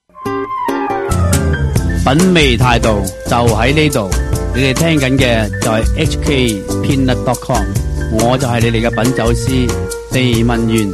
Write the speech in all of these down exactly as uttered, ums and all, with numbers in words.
品味態度就喺呢度，你哋聽緊嘅就係 H K Peanut dot com， 我就係你哋嘅品酒師地文源。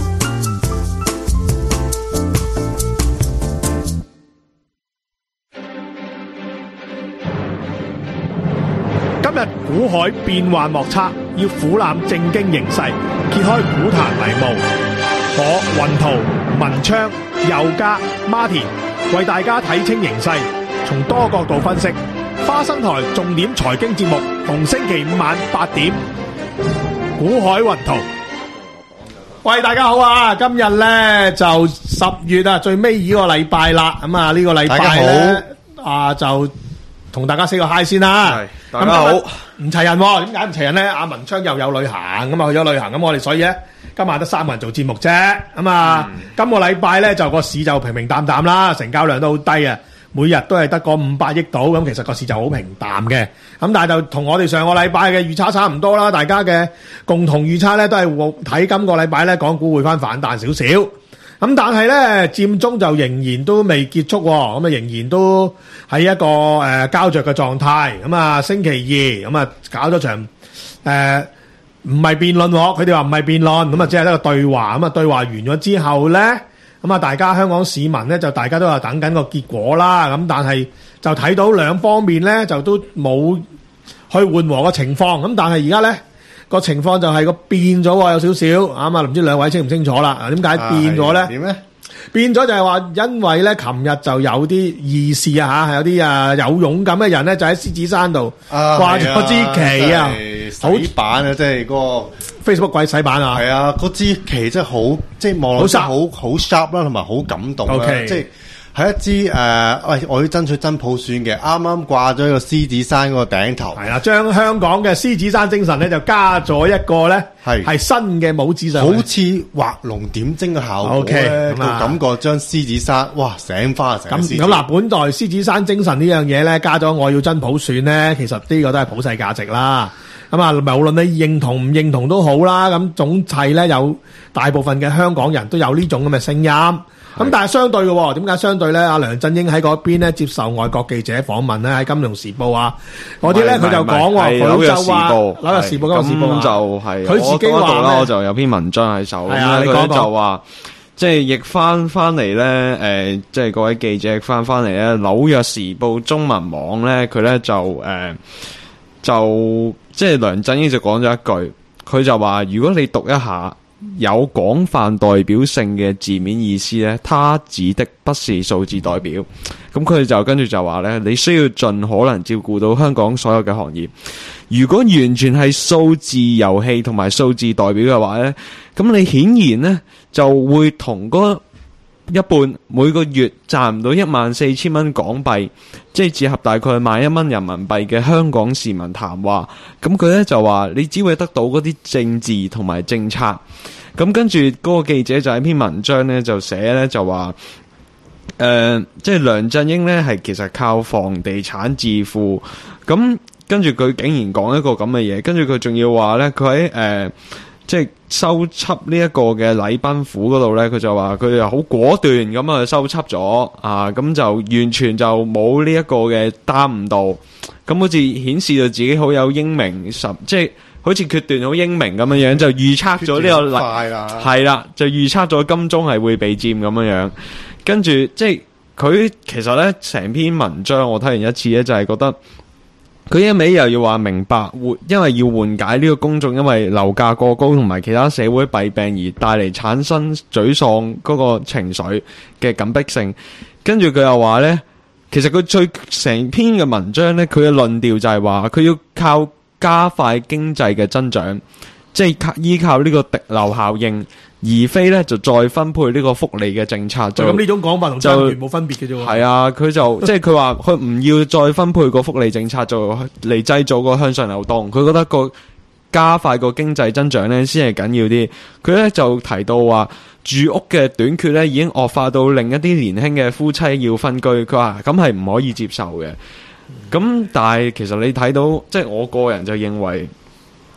今日股海變幻莫測，要俯瞰正經形勢，揭開股壇迷霧。我雲圖、文昌、佑嘉、Martin 為大家睇清形勢，從多角度分析。花生台重點財經節目，逢星期五晚八點，股海雲圖。喂，大家好啊！今日咧就十月啊，最尾呢個禮拜啦。咁啊，呢個禮拜咧啊就同大家 say 個 hi 先啦。 大家好， 唔齊人喎，點解唔齊人咧？阿文昌又有旅行，咁啊去咗旅行，咁我哋所以咧今晚得三個人做節目啫。咁啊，嗯、今個禮拜咧就個市就平平淡淡啦，成交量都好低啊，每日都係得個五百億度，咁其實個市就好平淡嘅。咁但係就同我哋上個禮拜嘅預測差唔多啦，大家嘅共同預測咧都係睇今個禮拜咧港股會翻反彈少少。咁但係咧，佔中就仍然都未結束，咁啊仍然都喺一個誒膠着嘅狀態。咁啊星期二咁啊搞咗場誒唔係辯論，佢哋話唔係辯論，咁啊只係一個對話。咁啊對話完咗之後咧，咁啊大家香港市民咧就大家都係等緊個結果啦。咁但係就睇到兩方面咧就都冇去緩和個情況。咁但係而家咧。個情況就係個變咗喎，有少少啱啊！唔知兩位清唔清楚啦？點解變咗咧？點咧？變咗就係話，因為咧，琴日就有啲義士啊嚇，有啲啊有勇敢嘅人咧，就喺獅子山度掛咗支旗啊！ 洗版啊，即係嗰個 Facebook 鬼洗版啊！ 係啊，嗰支旗真係好，即係望落真係好好 sharp 啦，同埋好感動啦，即係。係一支誒，喂、呃！我要爭取真普選嘅，啱啱掛咗一個獅子山嗰個頂頭。係啊，將香港嘅獅子山精神咧，就加咗一個咧，係係新嘅帽子上，好似畫龍點睛嘅效果咧，個、okay, 感覺將獅子山，哇，醒花成咁咁嗱，本代獅子山精神呢樣嘢咧，加咗我要真普選咧，其實呢個都係普世價值啦。咁啊，無論你認同唔認同都好啦，咁總係咧有大部分嘅香港人都有呢種咁嘅聲音。咁但係相對嘅，點解相對咧？阿梁振英喺嗰邊咧接受外國記者訪問咧，喺《金融時報》啊，嗰啲咧佢就講喎，佢就話《紐約時報》《紐約時報》咁就係佢自己話咧， 我就有篇文章喺手，咁咧佢就話，即係譯翻翻嚟咧，誒，即係各位記者譯翻翻嚟咧，《紐約時報》中文網咧，佢咧就誒，就即係梁振英就講咗一句，佢就話，如果你讀一下。有廣泛代表性嘅字面意思呢，他指的不是數字代表。咁佢就跟住就話呢，你需要盡可能照顧到香港所有嘅行業。如果完全係數字遊戲同埋數字代表嘅話呢，咁你顯然呢就會同嗰一半每個月賺唔到一萬四千蚊港幣，即係折合大概萬一蚊人民幣嘅香港市民談話。咁佢咧就話你只會得到嗰啲政治同埋政策。咁跟住嗰個記者就喺篇文章咧就寫咧就話，誒、呃，即係梁振英咧係其實靠房地產致富。咁跟住佢竟然講一個咁嘅嘢，跟住佢仲要話咧佢喺誒。即係收葺呢一個嘅禮賓府嗰度咧，佢就話佢又好果斷咁啊收葺咗啊，咁就完全就冇呢一個嘅耽誤到，咁好似顯示到自己好有英明，十即係好似決斷好英明咁樣樣，就預測咗呢個禮係啦，就預測咗金鐘係會被佔咁樣樣，跟住即係佢其實咧成篇文章我睇完一次咧，就係覺得。佢一味又要話明白，因為要緩解呢個公眾因為樓價過高同埋其他社會弊病而帶嚟產生沮喪嗰個情緒嘅緊迫性。跟住佢又話呢，其實佢最成篇嘅文章呢，佢嘅論調就係話佢要靠加快經濟嘅增長，即係依靠呢個滴漏效應。而非咧就再分配呢個福利嘅政策，就咁呢種講法同真完冇分別嘅啫。係啊，佢就即係佢話佢唔要再分配個福利政策，就嚟製造個向上流動。佢覺得個加快個經濟增長咧先係緊要啲。佢咧就提到話住屋嘅短缺咧已經惡化到令一啲年輕嘅夫妻要分居。佢話咁係唔可以接受嘅。咁、嗯、但係其實你睇到，即係我個人就認為。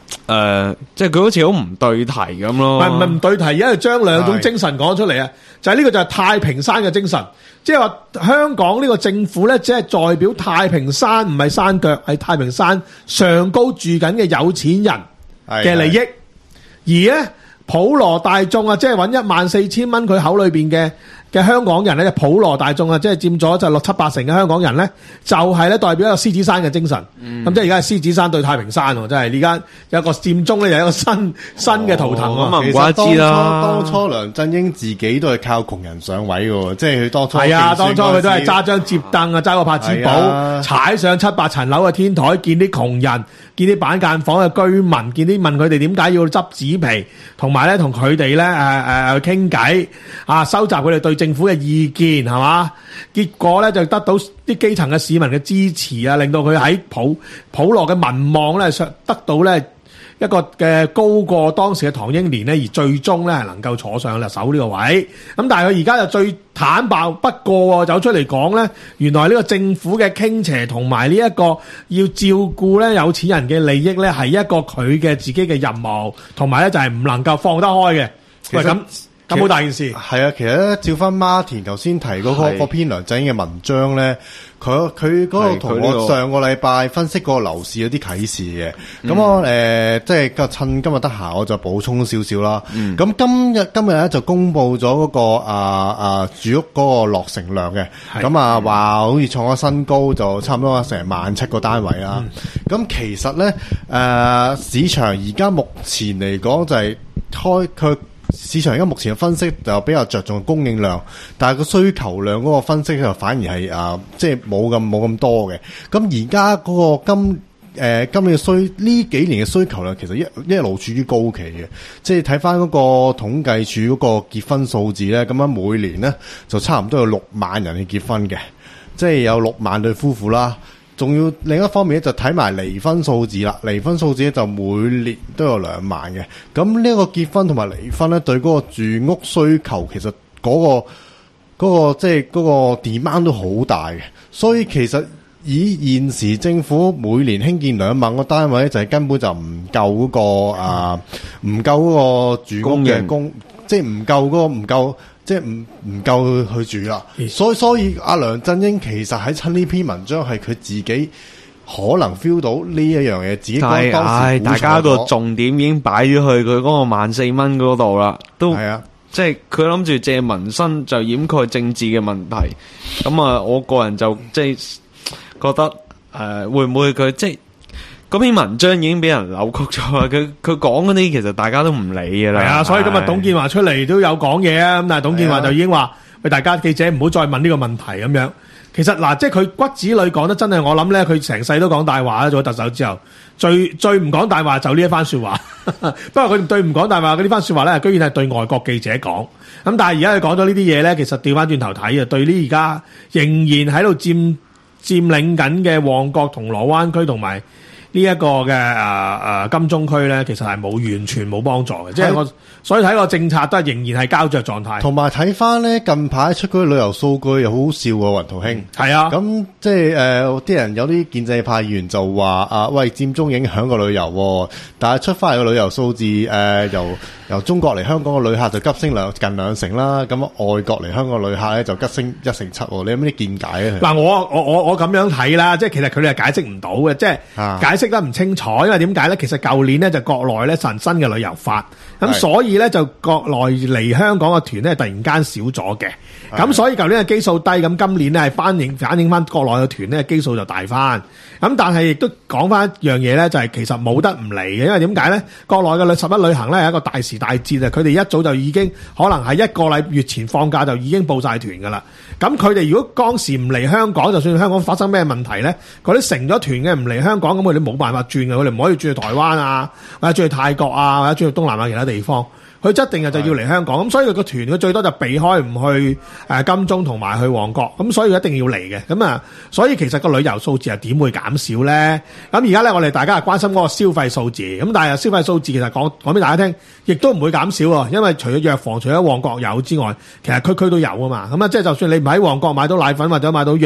誒，即係佢好似好唔對題咁咯。 唔係唔係唔對題，而家係將兩種精神講出嚟啊！就係呢個就係太平山嘅精神，即係話香港呢個政府咧，只係代表太平山，唔係山腳，係太平山上高住緊嘅有錢人嘅利益，而咧普羅大眾啊，即係揾一萬四千蚊佢口裏邊嘅嘅香港人咧，就普羅大眾啊，即係佔咗就六七八成嘅香港人咧，就係咧代表一個獅子山嘅精神。咁、嗯、即係而家係獅子山對太平山喎，真係而家有一個佔中咧，有一個新新嘅圖騰喎。 咁啊唔怪之啦。 當初梁振英自己都係靠窮人上位嘅，即係佢當初係啊，當初佢都係揸張摺凳啊，揸個拍子簿，踩上七八層樓嘅天台，見啲窮人，見啲板間房嘅居民，見啲問佢哋點解要執紙皮，同埋咧同佢哋咧誒誒去傾偈啊，收集佢哋對政府嘅意見係嘛？結果咧就得到啲基層嘅市民嘅支持啊，令到佢喺普普羅嘅民望咧上得到咧一個嘅高過當時嘅唐英年咧，而最終咧係能夠坐上嚟守呢個位。咁但係佢而家就最坦白不過走出嚟講咧，原來呢個政府嘅傾斜同埋呢一個要照顧咧有錢人嘅利益咧係一個佢嘅自己嘅任務，同埋咧就係唔能夠放得開嘅。喂咁。咁好大件事， 係啊！其實咧，照翻 Martin 頭先提嗰個嗰篇梁振英嘅文章咧，佢佢嗰個同我上個禮拜分析個樓市有啲啟示嘅。咁、嗯、我誒、呃、即係趁今日得閒，我就補充少少啦。咁、嗯、今日今日咧就公布咗嗰、那個啊啊住屋嗰個落成量嘅。咁啊話好似創咗新高，就差唔多成萬七個單位啦。咁、嗯、其實咧誒、呃、市場而家目前嚟講就係開佢。市場而家目前嘅分析就比較着重供應量，但係個需求量嗰個分析就反而係啊，即係冇咁冇咁多嘅。咁而家嗰個今誒、呃、今年嘅需呢幾年嘅需求量其實一一路處於高企嘅，即係睇翻嗰個統計處嗰個結婚數字咧，咁樣每年咧就差唔多有六萬人去結婚嘅，即係有六萬對夫婦啦。仲要另一方面咧，就睇埋離婚數字啦。離婚數字咧就每年都有兩萬嘅。咁呢個結婚同埋離婚咧，對嗰個住屋需求其實嗰個嗰個即係嗰個 demand 都好大嘅。所以其實以現時政府每年興建兩萬個單位，就係根本就唔夠嗰個啊，唔夠嗰個住屋嘅供，即係唔夠嗰個唔夠。即係唔唔夠去住啦，所以所以阿梁振英其實喺親呢篇文章係佢自己可能 feel 到呢一樣嘢，自己當時唉，大家個重點已經擺咗去佢嗰個萬四蚊嗰度啦，都係啊，即係佢諗住借民生就掩蓋政治嘅問題。咁啊，我個人就即係覺得誒、呃，會唔會佢即係？嗰篇文章已經俾人扭曲咗啦，佢佢講嗰啲其實大家都唔理㗎啦。係啊， 所以今日董建華出嚟都有講嘢啊，咁但係董建華就已經話：喂，大家記者唔好再問呢個問題咁樣。其實嗱，即係佢骨子裏講得真係，我諗咧，佢成世都講大話啦。做咗特首之後，最最唔講大話就呢一番說話。不過佢對唔講大話嘅呢番說話咧，居然係對外國記者講。咁但係而家佢講咗呢啲嘢咧，其實調翻轉頭睇啊，對呢而家仍然喺度佔佔領緊嘅旺角銅鑼灣區同埋呢一個嘅誒誒金鐘區咧，其實係冇完全冇幫助嘅，即係我所以睇個政策都係仍然係膠着狀態。 同埋睇翻咧近排出嗰啲旅遊數據又好好笑喎，雲圖兄。係啊，咁即係誒啲人有啲建制派議員就話啊，喂，佔中影響個旅遊，但係出翻嚟個旅遊數字誒、呃、由由中國嚟香港嘅旅客就急升兩近兩成啦，咁外國嚟香港嘅旅客咧就急升一成七。你有咩啲見解咧？嗱，我我我我咁樣睇啦，即係其實佢哋係解釋唔到嘅，即係解釋得唔清楚，因為點解咧？其實舊年咧就國內咧實新嘅旅遊法，咁所以咧就國內嚟香港嘅團咧突然間少咗嘅，咁所以舊年嘅基數低，咁今年咧係反映反映翻國內嘅團咧基數就大翻，咁但係亦都講翻一樣嘢咧，就係其實冇得唔嚟嘅，因為點解咧？國內嘅旅十一旅行咧係一個大時大節啊，佢哋一早就已經可能係一個禮月前放假就已經報晒團噶啦，咁佢哋如果當時唔嚟香港，就算香港發生咩問題咧，嗰啲成咗團嘅唔嚟香港，咁佢哋冇辦法轉嘅，佢哋唔可以轉去台灣啊，或者轉去泰國啊，或者轉去東南亞其他地方。佢一定係就要嚟香港，咁所以佢個團佢最多就避開唔去誒金鐘同埋去旺角，咁所以佢一定要嚟嘅。咁啊，所以其實個旅遊數字係點會減少咧？咁而家咧，我哋大家係關心嗰個消費數字，咁但係消費數字其實講講俾大家聽，亦都唔會減少喎，因為除咗藥房、除咗旺角有之外，其實區區都有啊嘛。咁啊，即係就算你唔喺旺角買到奶粉或者買到藥，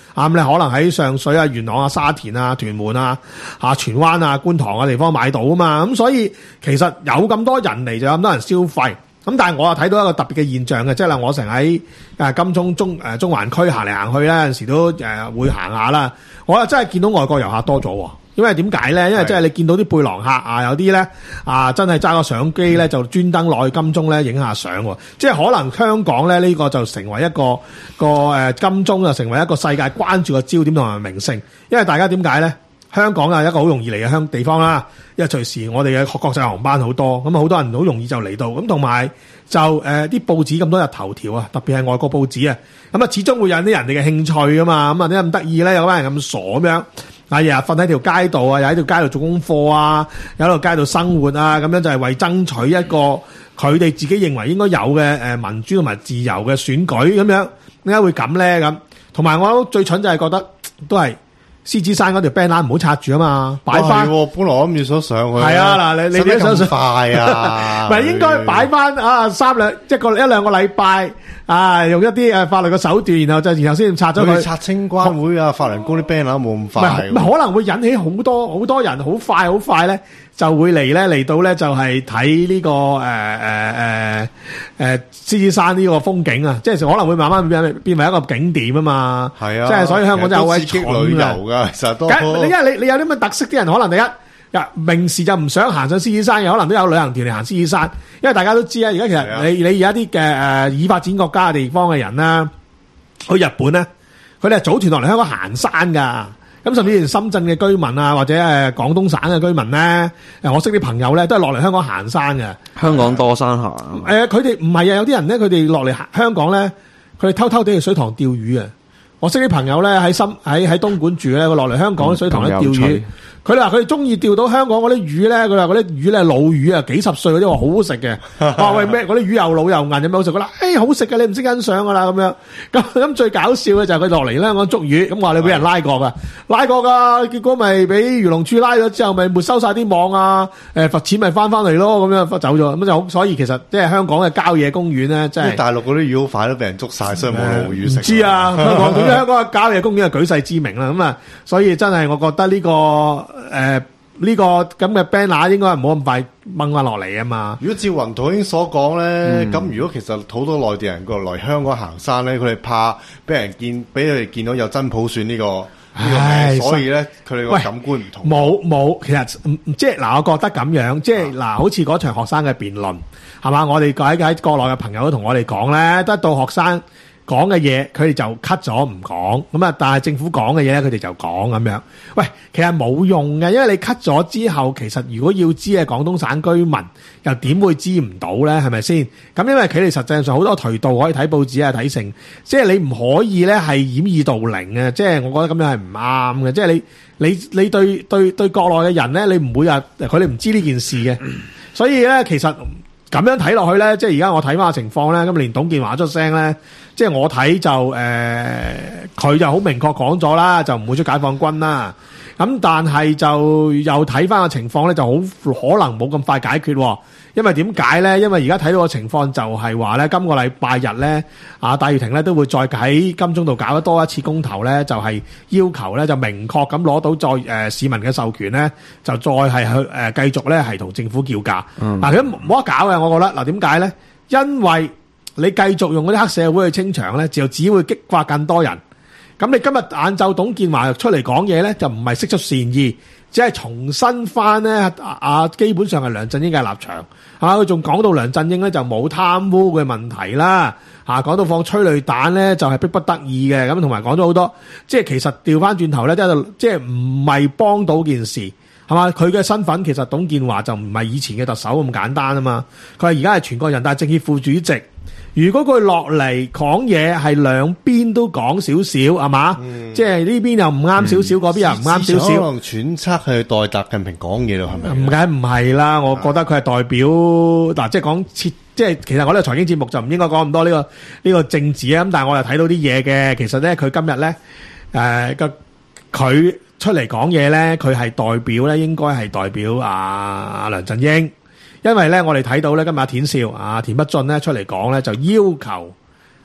啊咁你可能喺上水啊、元朗啊、沙田啊、屯門啊、啊荃灣啊、觀塘啊地方買到啊嘛，咁所以其實有咁多人嚟就有咁多人消費。咁但係我又睇到一個特別嘅現象嘅，即係啦，我成日喺誒金鐘中誒中環區行嚟行去咧，有陣時都誒會行下啦。我又真係見到外國遊客多咗喎，因為點解咧？因為即係你見到啲背囊客啊，有啲咧啊，真係揸個相機咧，就專登落去金鐘咧影下相喎。即係可能香港咧呢個就成為一個個誒金鐘就成為一個世界關注嘅焦點同埋明星，因為大家點解咧？香港啊，一個好容易嚟嘅香地方啦，因為隨時我哋嘅國際航班好多，咁啊好多人好容易就嚟到，咁同埋就誒啲、呃、報紙咁多日頭條啊，特別係外國報紙啊，咁啊始終會引啲人哋嘅興趣噶嘛，咁啊點解咁得意咧？有班人咁傻咁樣，啊日日瞓喺條街度啊，又喺條街度做功課啊，又喺度街度生活啊，咁樣就係為爭取一個佢哋自己認為應該有嘅誒民主同埋自由嘅選舉咁樣，點解會咁咧？咁同埋我最蠢就係覺得都係。獅子山嗰條 banner 唔好拆住啊嘛，擺翻。本來我諗住想上去。 係啊，嗱，你你你想上快啊？ 唔係應該擺翻啊三兩一個一兩個禮拜啊，用一啲誒法律嘅手段，然後就然後先拆咗佢。 拆清關會啊，法輪功啲 banner 冇咁快。 唔係可能會引起好多好多人好快好快咧，就會嚟咧嚟到咧就係睇呢個誒誒誒誒獅子山呢個風景啊，即係可能會慢慢變變為一個景點啊嘛。 係啊， 即係所以香港真係好鬼蠢旅遊噶。其實都， 你因為你你有啲乜特色，啲人可能第一，明時就唔想行上獅子山嘅，可能都有旅行團嚟行獅子山。因為大家都知啊，而家其實你你而家啲嘅誒已發展國家嘅地方嘅人啦，去日本咧，佢哋係組團落嚟香港行山噶。咁甚至連深圳嘅居民啊，或者誒廣東省嘅居民咧，誒我識啲朋友咧，都係落嚟香港行山嘅。 香港多山行。 誒，佢哋唔係啊，有啲人咧，佢哋落嚟香港咧，佢哋偷偷地去水塘釣魚啊。我識啲朋友咧喺深喺喺東莞住咧，佢落嚟香港水塘咧釣魚。佢哋話佢哋中意釣到香港嗰啲魚咧，佢話嗰啲魚咧老魚啊，幾十歲嗰啲話好好食嘅。話喂咩？嗰啲魚又老又韌，有咩好食？佢話誒好食嘅，你唔識欣賞噶啦咁樣。咁咁最搞笑嘅就係佢落嚟咧，香港捉魚，咁話你俾人拉過噶，拉過噶，結果咪俾漁農處拉咗之後，咪沒收晒啲網啊，誒罰錢咪翻翻嚟咯，咁樣罰走咗，咁就好。所以其實即係香港嘅郊野公園咧，真係大陸嗰啲魚好快都俾人捉晒，所以冇老魚食。 唔知啊，香港咁香港嘅郊野公園係舉世知名啦，咁啊，所以真係我覺得呢個。誒，呢、呃這個咁嘅 banner 應該係唔好咁快掹翻落嚟啊嘛。 如果照雲土英所講咧，咁、嗯、如果其實好多內地人過嚟香港行山咧，佢哋怕俾人見，俾佢哋見到有真普選呢、這個呢、這個名，所以咧佢哋個感官唔同。 冇冇，其實即係嗱，我覺得咁樣，即係嗱，好似嗰場學生嘅辯論係嘛，我哋喺喺國內嘅朋友都同我哋講咧，得到學生講嘅嘢，佢哋就 cut 咗唔講，咁啊，但係政府講嘅嘢咧，佢哋就講咁樣。喂，其實冇用嘅，因為你 cut 咗之後，其實如果要知係廣東省居民，又點會知唔到咧？係咪先？咁因為佢哋實際上好多渠道可以睇報紙啊、睇成，即係你唔可以咧係掩耳盜鈴嘅，即係我覺得咁樣係唔啱嘅。即係你你你對對對國內嘅人咧，你唔會話佢哋唔知呢件事嘅，所以咧其實。咁樣睇落去咧，即係而家我睇翻個情況咧，咁連董建華出聲咧，即係我睇就誒，佢、呃、就好明確講咗啦，就唔會出解放軍啦。咁但係就又睇翻個情況咧，就好可能冇咁快解決。因為點解咧？因為而家睇到個情況就係話咧，今個禮拜日咧，啊戴耀廷咧都會再喺金鐘度搞得多一次公投咧，就係、是、要求咧就明確咁攞到再誒、呃、市民嘅授權咧，就再係去誒繼續咧係同政府叫價。嗱佢冇得搞嘅，我覺得嗱點解咧？因為你繼續用嗰啲黑社會去清場咧，就只會激發更多人。咁你今日晏晝董建華出嚟講嘢咧，就唔係釋出善意。只係重申翻咧，啊基本上係梁振英嘅立場，嚇佢仲講到梁振英咧就冇貪污嘅問題啦，嚇講到放催淚彈咧就係迫不得已嘅，咁同埋講咗好多，即係其實調翻轉頭咧，即係即係唔係幫到件事，係嘛？佢嘅身份其實董建華就唔係以前嘅特首咁簡單啊嘛，佢係而家係全國人大政協副主席。如果佢落嚟講嘢係兩邊都講少少係嘛，即係呢邊又唔啱少少，嗰邊又唔啱少少。可能揣測係代習近平講嘢咯，係咪？ 唔梗唔係啦，我覺得佢係代表嗱，即係講設，即係其實我呢個財經節目就唔應該講咁多呢個呢個政治啊。咁但係我又睇到啲嘢嘅，其實咧佢今日咧誒個佢出嚟講嘢咧，佢係代表咧，應該係代表阿梁振英。因為咧，我哋睇到咧，今日阿田少、阿田北俊咧出嚟講咧，就要求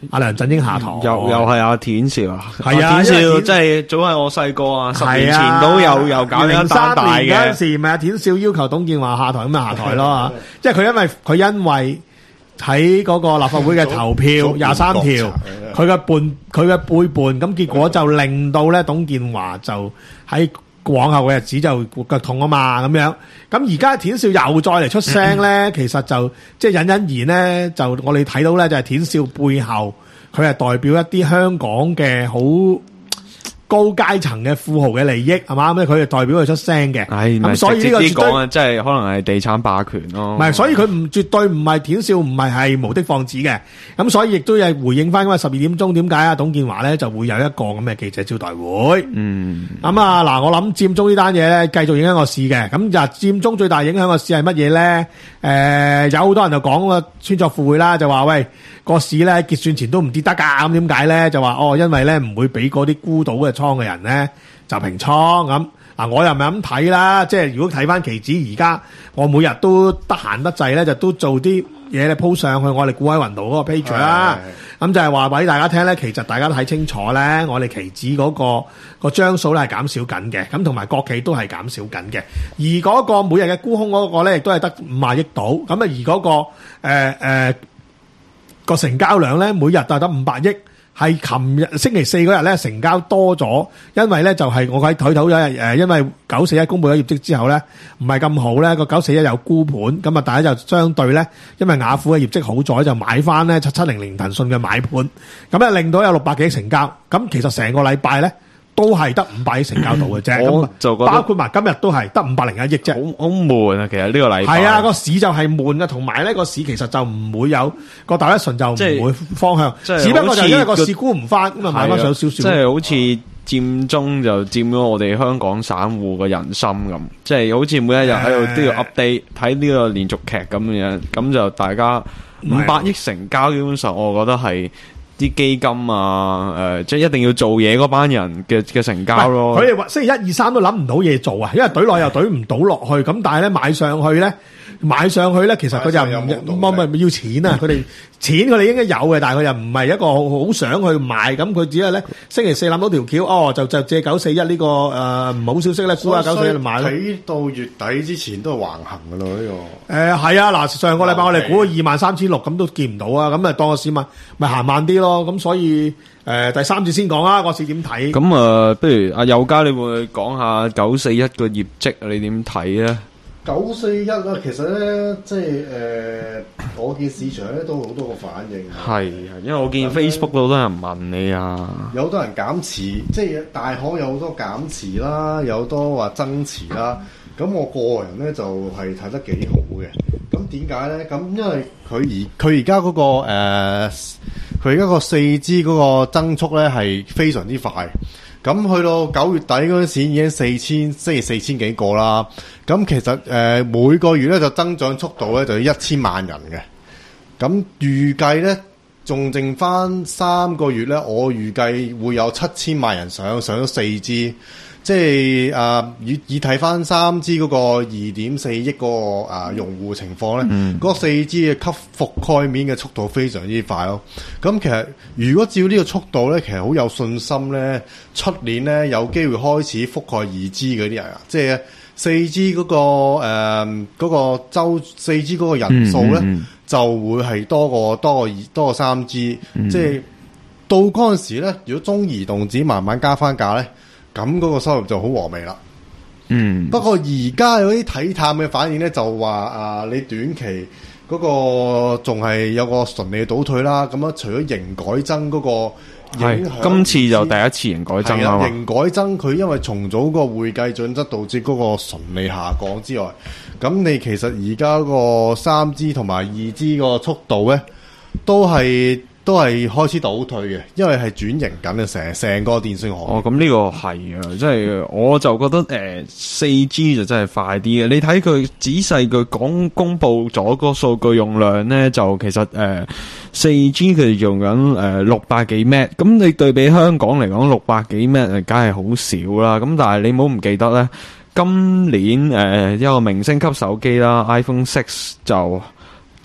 阿梁振英下台， 又又係阿田少啊， 係啊， 田少即係早係我細個啊，十年前都有又搞一單大嘅。 嗰陣時咪阿田少要求董建華下台，咁咪下台咯。即係佢因為佢因為喺嗰個立法會嘅投票廿三條，佢嘅叛佢嘅背叛，咁結果就令到咧董建華就喺往後嘅日子就腳痛啊嘛，咁樣。咁而家田少又再嚟出聲咧，其實就即係隱隱然咧，就我哋睇到咧，就係田少背後佢係代表一啲香港嘅好高階層嘅富豪嘅利益，係嘛？咁佢係代表佢出聲嘅。咁所以呢個絕對講即係可能係地產霸權咯。 唔係，所以佢唔絕對唔係田少，唔係係無的放矢嘅。咁所以亦都係回應翻，因為十二點鐘點解啊？董建華咧就會有一個咁嘅記者招待會。嗯。咁啊嗱，我諗佔中呢單嘢咧，繼續影響個市嘅。咁就佔中最大影響個市係乜嘢咧？誒，有好多人就講個穿鑿附會啦，就話喂個市咧結算前都唔跌得㗎。咁點解咧？就話哦，因為咧唔會俾嗰啲沽到嘅倉嘅人咧就平倉咁。嗱，我又唔係咁睇啦，即係如果睇翻期指，而家我每日都得閒得滯咧，就都做啲嘢咧鋪上去我哋股海雲圖嗰個 page 啦。咁就係話俾大家聽咧，其實大家都睇清楚咧，我哋期指嗰個個張數咧係減少緊嘅，咁同埋國企都係減少緊嘅。而嗰個每日嘅沽空嗰個咧，亦都係得五萬億度。咁啊，而嗰個誒誒個成交量咧，每日都係得五百億。係琴日星期四嗰日咧成交多咗，因為咧就係我喺睇到咗誒，因為九四一公佈咗業績之後咧，唔係咁好咧，個九四一有沽盤，咁啊大家就相對咧，因為雅虎嘅業績好咗，就買翻咧七七零零騰訊嘅買盤，咁啊令到有六百幾億成交，咁其實成個禮拜咧都係得五百億成交到嘅啫， 我就覺得包括埋今日都係得五百零一億啫， 好好悶啊！其實呢個禮拜係啊，個市就係悶啊，同埋咧個市其實就唔會有個大一順就唔會方向，只不過就因為個市沽唔翻，咁啊買翻上少少。 即係好似佔中就佔咗我哋香港散戶嘅人心咁，即係好似每一日喺度都要 update 睇呢個連續劇咁樣，咁就大家五百億成交，基本上我覺得係。啲基金啊，誒、呃，即係一定要做嘢嗰班人嘅嘅成交咯。 佢哋話星期一二三都諗唔到嘢做啊，因為懟落又懟唔到落去，咁但係咧買上去咧，買上去咧，其實佢就唔唔唔要錢啊！佢哋錢佢哋應該有嘅，但係佢又唔係一個好想去買，咁佢只係咧星期四諗到條橋，哦，就就借九四一呢個誒唔好消息咧，沽下九四一嚟買咯。 睇到月底之前都係橫行噶咯呢個。 誒係啊，嗱上個禮拜我哋估二萬三千六，咁都見唔到啊，咁啊當個市民咪行慢啲咯。咁所以誒、呃、第三節先講啦，個市點睇？ 咁啊、呃，不如阿友嘉你會講下九四一個業績，你點睇咧？ 九四一啦，其實咧即係誒、呃，我見市場咧都好多個反應。 係，因為我見 Facebook 都好多人問你啊， 有好多人減持，即係大行有好多減持啦，有好多話增持啦。咁我個人咧就係、是、睇得幾好嘅。咁點解咧？咁因為佢而佢而家嗰個誒。呃佢而家個四 G 嗰個增速咧係非常之快，咁去到九月底嗰陣時已經四千，即係四千幾個啦。咁其實誒、呃、每個月咧就增長速度咧就要一千萬人嘅。咁預計咧仲剩翻三個月咧，我預計會有七千萬人上上咗四 G。即係誒、呃，以以睇翻三 G 嗰個二點四億個誒用戶情況咧，嗰、嗯、個四 G 嘅覆覆蓋面嘅速度非常之快咯。咁其實如果照呢個速度咧，其實好有信心咧，出年咧有機會開始覆蓋二 G 嗰啲人啊，即係四 G 嗰、嗰個誒嗰、呃嗰個周四 G 嗰個人數咧、嗯嗯、就會係多過多過多過三 G，、嗯、即係到嗰陣時咧，如果中移動只慢慢加翻價咧。咁嗰個收入就好和味啦。嗯，不過而家有啲睇淡嘅反應咧，就話啊，你短期嗰個仲係有個純利嘅倒退啦。咁啊，除咗營改增嗰個影響， 今次就第一次營改增啦。 營改增佢因為重組個會計準則導致嗰個純利下降之外，咁你其實而家個三 G 同埋二 G 個速度咧，都係。都係開始倒退嘅，因為係轉型緊嘅，成成個電信行業。 哦，咁呢個係啊，即係我就覺得誒四 G 就真係快啲嘅。你睇佢仔細佢講公佈咗個數據用量咧，就其實誒四 G 佢用緊誒六百幾 M， 咁你對比香港嚟講六百幾 M 誒，梗係好少啦。咁但係你唔好唔記得咧，今年誒一個明星級手機啦 ，iPhone 六就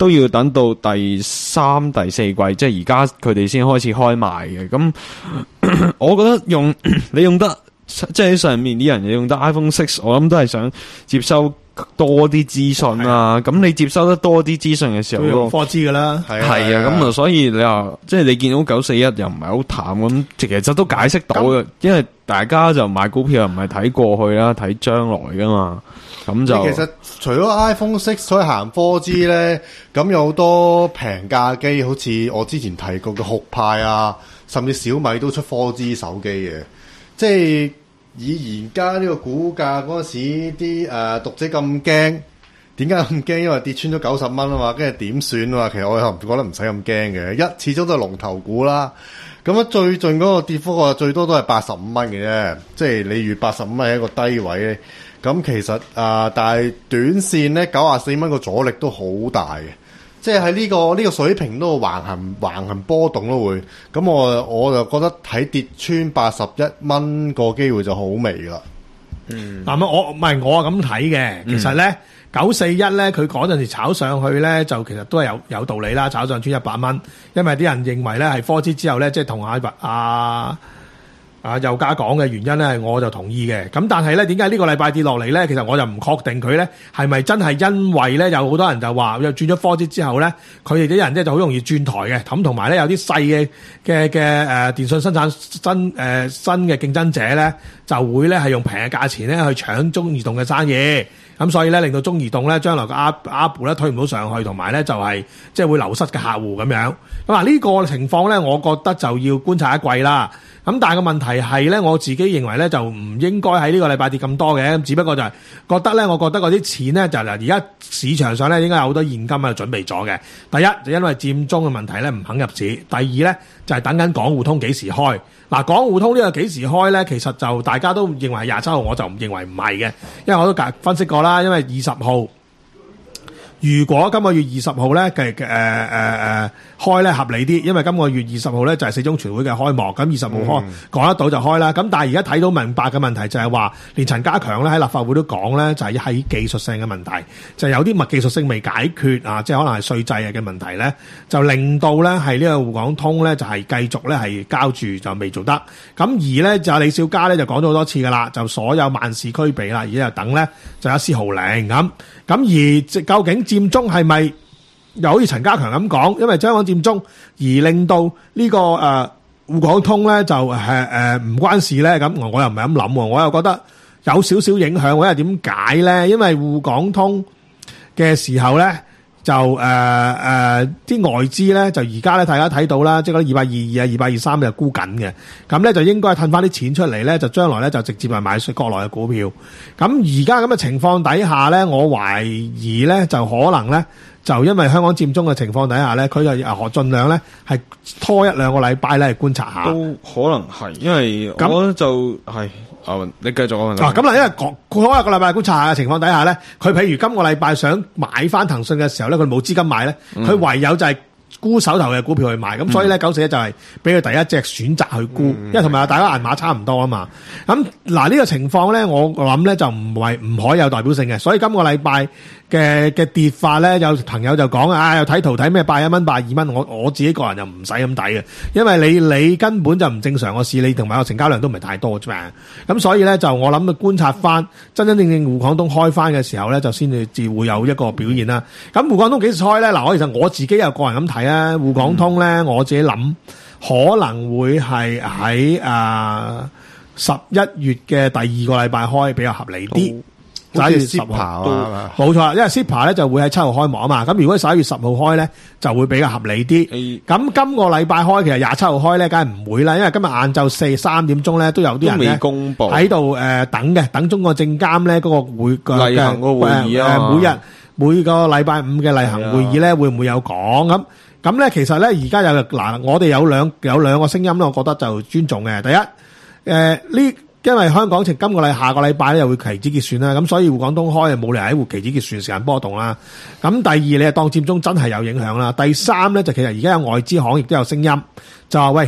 都要等到第三、第四季，即係而家佢哋先開始開賣嘅。咁我覺得用你用得即係喺上面啲人用得 iPhone 六，我諗都係想接收多啲資訊啊。咁你接收得多啲資訊嘅時候， 用科技噶啦， 係啊。咁啊，所以你話即係你見到九四一又唔係好淡咁，其實都解釋到嘅，因為大家就買股票又唔係睇過去啦，睇將來噶嘛。咁就其實除咗 iPhone 六可以行 四 G 咧，咁有好多平價機，好似我之前提過嘅酷派啊，甚至小米都出 四 G 手機嘅。即係以而家呢個股價嗰陣時，啲誒讀者咁驚，點解咁驚？因為跌穿咗九十蚊啊嘛，跟住點算啊？其實我又覺得唔使咁驚嘅，一始終都係龍頭股啦。咁啊，最近嗰個跌幅啊，最多都係八十五蚊嘅啫。即係你預八十五蚊係一個低位咧。咁其實啊、呃，但係短線咧九十四蚊個阻力都好大嘅，即係喺呢個呢、呢個水平都橫行橫行波動都會。咁我我就覺得睇跌穿八十一蚊個機會就好微啦。嗯， 嗱，我唔係我咁睇嘅，其實咧九四一咧佢嗰陣時炒上去咧，就其實都係有有道理啦，炒上穿一百蚊，因為啲人認為咧係科技之後咧，即係同阿阿。啊，右家講嘅原因咧，我就同意嘅。咁但係咧，點解呢個禮拜跌落嚟咧？其實我就唔確定佢咧係咪真係因為咧有好多人就話又轉咗科技之後咧，佢哋啲人咧就好容易轉台嘅。咁同埋咧有啲細嘅嘅嘅誒電信生產新誒、呃、新嘅競爭者咧，就會咧係用平嘅價錢咧去搶中移動嘅生意。咁所以咧令到中移動咧將來個 A A P P 咧推唔到上去，同埋咧就係即係會流失嘅客戶咁樣。咁啊呢個情況咧，我覺得就要觀察一季啦。咁但係個問題係咧，我自己認為咧就唔應該喺呢個禮拜跌咁多嘅，只不過就係覺得咧，我覺得嗰啲錢咧就嗱，而家市場上咧應該有好多現金喺度準備咗嘅。第一就因為佔中嘅問題咧唔肯入市，第二咧就係等緊港互通幾時開。嗱，港互通呢個幾時開咧？其實就大家都認為係廿七號，我就唔認為唔係嘅，因為我都分析過啦，因為二十號。如果今個月二十號咧嘅誒誒誒開咧合理啲，因為今個月二十號咧就係四中全會嘅開幕，咁二十號開講得到就開啦。咁但係而家睇到明白嘅問題就係話，連陳家強咧喺立法會都講咧，就係喺技術性嘅問題，就係有啲物技術性未解決啊，即係可能係稅制嘅問題咧，就令到咧係呢個滬港通咧就係繼續咧係交住就未做得。咁而咧就李小加咧就講咗好多次噶啦，就所有萬事俱備啦，而家就等咧就一絲毫靈咁。咁而究竟佔中係咪又好似陳家強咁講？因為香港佔中而令到呢、這個誒滬、呃、港通咧就係誒唔關事咧？咁我又唔係咁諗，我又覺得有少少影響。因為點解咧？因為滬港通嘅時候咧，就誒誒啲外資咧，就而家咧大家睇到啦，即係嗰啲二百二二啊、二百二三就沽緊嘅，咁咧就應該褪翻啲錢出嚟咧，就將來咧就直接係買國內嘅股票。咁而家咁嘅情況底下咧，我懷疑咧就可能咧，就因為香港佔中嘅情況底下咧，佢就誒盡量咧係拖一兩個禮拜咧嚟觀察下。 都可能係，因為我覺得就係。啊！你繼續講。 嗱咁啦，因為講嗰一個禮拜觀察下嘅情況底下咧，佢譬如今個禮拜想買翻騰訊嘅時候咧，佢冇資金買咧，佢、嗯、唯有就係沽手頭嘅股票去買。咁、嗯、所以咧，九四一就係俾佢第一隻選擇去沽、嗯，因為同埋大家銀碼差唔多啊嘛。咁嗱呢個情況咧，我諗咧就唔係唔可以有代表性嘅。所以今個禮拜嘅嘅跌法咧，有朋友就講啊，又睇圖睇咩八一蚊、八二蚊，我我自己個人就唔使咁睇嘅，因為你你根本就唔正常個市，你同埋個成交量都唔係太多啫嘛。咁所以咧就我諗觀察翻真真正正滬港通開翻嘅時候咧，就先至至會有一個表現啦。咁滬港通幾時開咧？嗱，我其實我自己有個人咁睇啊，滬港通咧、嗯、我自己諗可能會係喺啊十一月嘅第二個禮拜開比較合理啲。十一月十號冇錯，因為 S I P A 咧就會喺七號開幕啊嘛。咁如果十一月十號開咧，就會比較合理啲。咁今個禮拜開，其實廿七號開咧，梗係唔會啦。因為今日晏晝四三點鐘咧，都有啲人咧喺度誒等嘅，等中國證監咧嗰個會嘅例行個會議啊。 每日每個禮拜五嘅例行會議咧，會唔會有講咁？咁咧其實咧而家有嗱，我哋有兩有兩個聲音咧，我覺得就尊重嘅。第一，誒、呃、呢。因為香港情今個禮下個禮拜咧又會期指結算啦，咁所以滬港通開冇理由喺期指結算時間波動啦。咁第二你係當佔中真係有影響啦。第三咧就其實而家有外資行亦都有聲音，就話喂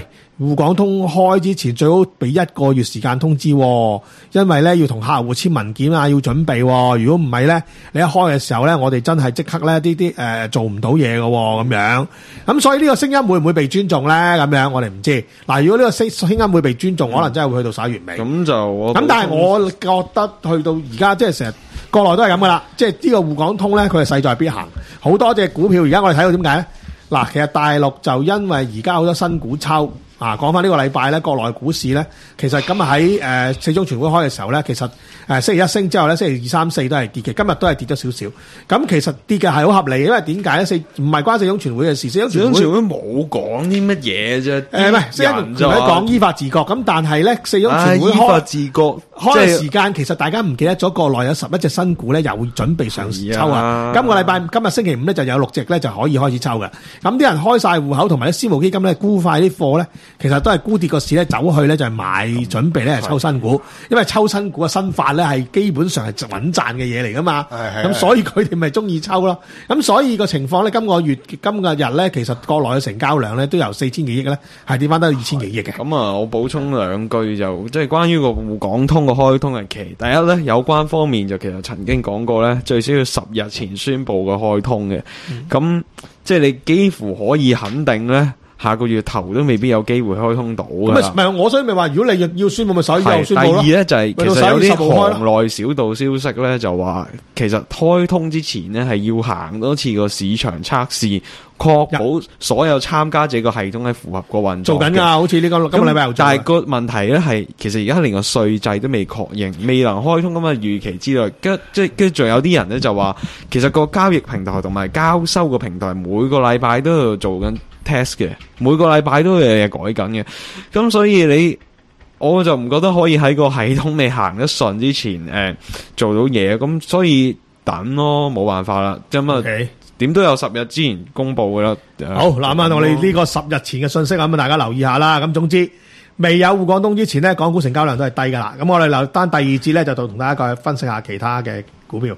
滬港通開之前最好俾一個月時間通知，因為咧要同客戶簽文件啊，要準備。如果唔係咧，你一開嘅時候咧，我哋真係即刻咧啲啲誒做唔到嘢嘅咁樣。咁所以呢個聲音會唔會被尊重咧？咁樣我哋唔知。嗱，如果呢個聲聲音會被尊重，可能真係會去到十一月尾。咁就咁，但係我覺得去到而家即係成日國內都係咁噶啦，即係呢個滬港通咧，佢係勢在必行。好多隻股票而家我哋睇到點解咧？嗱，其實大陸就因為而家好多新股抽。啊，講翻呢個禮拜咧，國內股市咧，其實今日喺誒四中全會開嘅時候咧，其實誒、呃、星期一升之後咧，星期二三四都係跌嘅，今日都係跌咗少少。咁其實跌嘅係好合理，因為點解咧？四唔係關四中全會嘅事，四中全會冇講啲乜嘢啫。誒唔係， 四中全會講依法治國，咁但係咧，四中全會開、啊、依法治國開嘅時間，其實大家唔記得咗，國內有十一隻新股咧，又會準備上市抽啊。今個禮拜今日星期五咧就有六隻咧就可以開始抽嘅。咁啲人開晒戶口，同埋啲私募基金咧沽快啲貨咧。其實都係沽跌個市咧，走去咧就係買準備咧係抽新股，因為抽新股嘅新法咧係基本上係穩賺嘅嘢嚟噶嘛，咁所以佢哋咪中意抽咯。咁所以個情況咧，今個月今個日咧，其實國內嘅成交量咧都由四千幾億咧係跌翻得二千幾億嘅。 咁啊，我補充兩句就即係關於個滬港通嘅開通日期。第一咧，有關方面就其實曾經講過咧，最少要十日前宣布嘅開通嘅。咁、嗯、即係你幾乎可以肯定咧。下個月頭都未必有機會開通到㗎。 唔係，我所以咪話，如果你要宣佈，咪十一月宣佈咯。 第二咧就係、是、其實有啲行內小道消息咧，就話其實開通之前呢係要行多次個市場測試，確保所有參加者個系統係符合個運作。 做緊㗎，好似呢個今個禮拜又做。 但係個問題咧係，其實而家連個稅制都未確認，未能開通咁嘅預期之內。跟即係跟住仲有啲人咧就話，其實個交易平台同埋交收個平台每個禮拜都喺度做緊test 嘅，每個禮拜都有嘢改緊嘅，咁所以你我就唔覺得可以喺個系統未行得順之前誒、呃、做到嘢，咁所以等咯，冇辦法啦，咁啊點都有十日之前公布噶啦。 好，嗱咁我哋呢個十日前嘅信息咁啊，大家留意下啦。咁總之未有滬港通之前呢，港股成交量都係低噶啦。咁我哋留單第二節咧，就到同大家分析下其他嘅股票。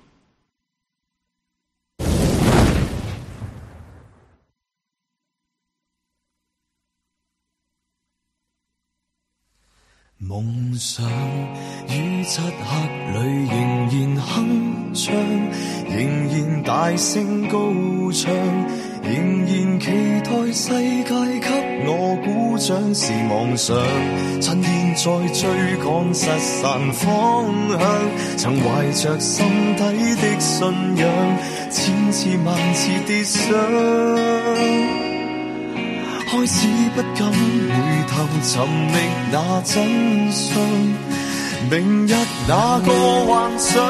夢想於漆黑裏仍然鏗鏘，仍然大聲高唱，仍然期待世界給我鼓掌是妄想。趁現在追趕失散方向，曾懷着心底的信仰，千次萬次跌傷。開始不敢回頭尋覓那真相，明日那個幻想，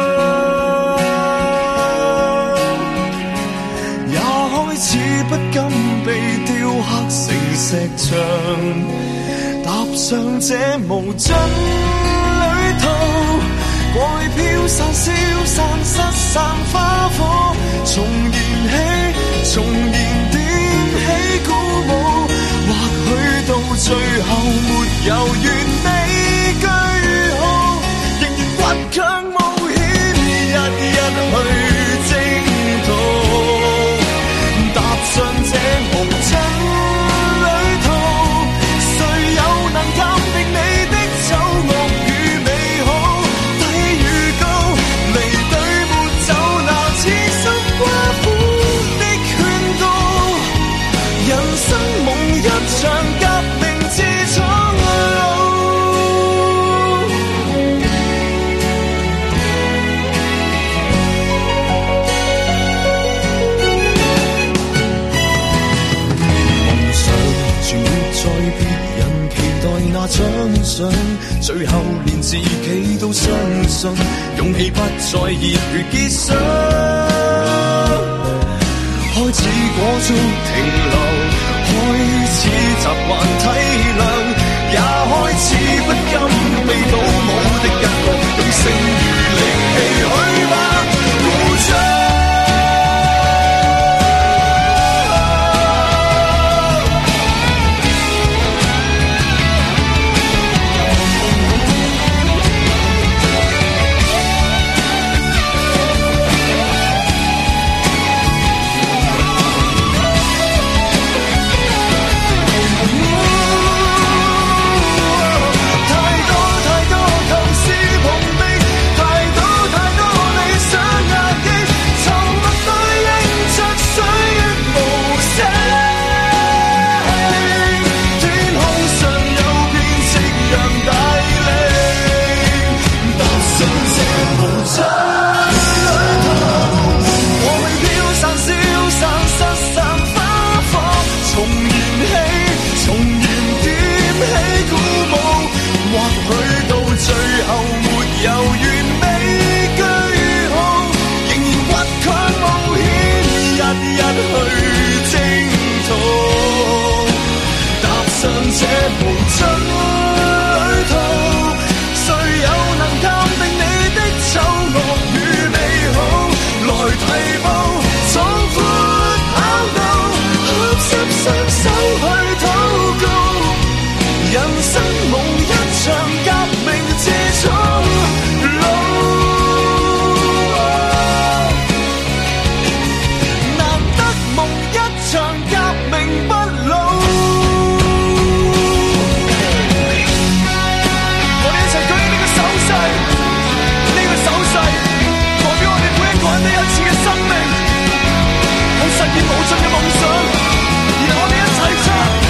也開始不敢被雕刻成石像，踏上這無盡旅途，過去飄散消散失散花火，重燃起重燃點起鼓舞，或許到最後沒有完美句號，仍然倔強冒險，日日去征途，踏上這無盡旅途，誰有能鑑定你的醜惡與美好？低與高，離隊沒走，那痴心寡婦的勸告，人生夢一場革命之蒼老。夢想全活在別人期待那獎賞，最後連自己都相信，勇氣不再熱血結霜，開始裹足停留，開始習慣體諒，也開始不甘被倒模的一個，用剩餘力氣去吧，鼓掌。 盡旅途，誰又能鑑定你的醜惡與美好？來提步，壯闊跑道，合十雙手去禱告。人生無一場革命之初路，難得夢一場革命不老。我哋一齊舉起呢個手勢，呢個手勢代表我哋每一個人都有一次嘅生命，去實現無盡嘅夢想，然後我哋一齊唱。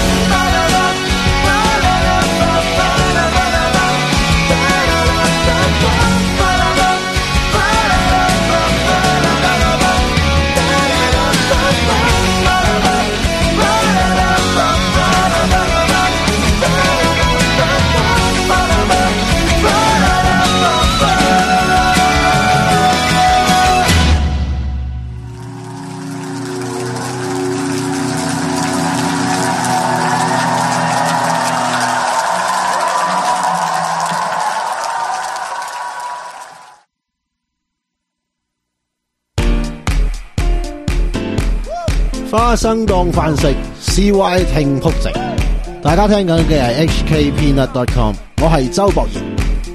花生當飯食 ，C Y 聽曲直。大家聽緊嘅係 H K Peanut dot com， 我係周博賢。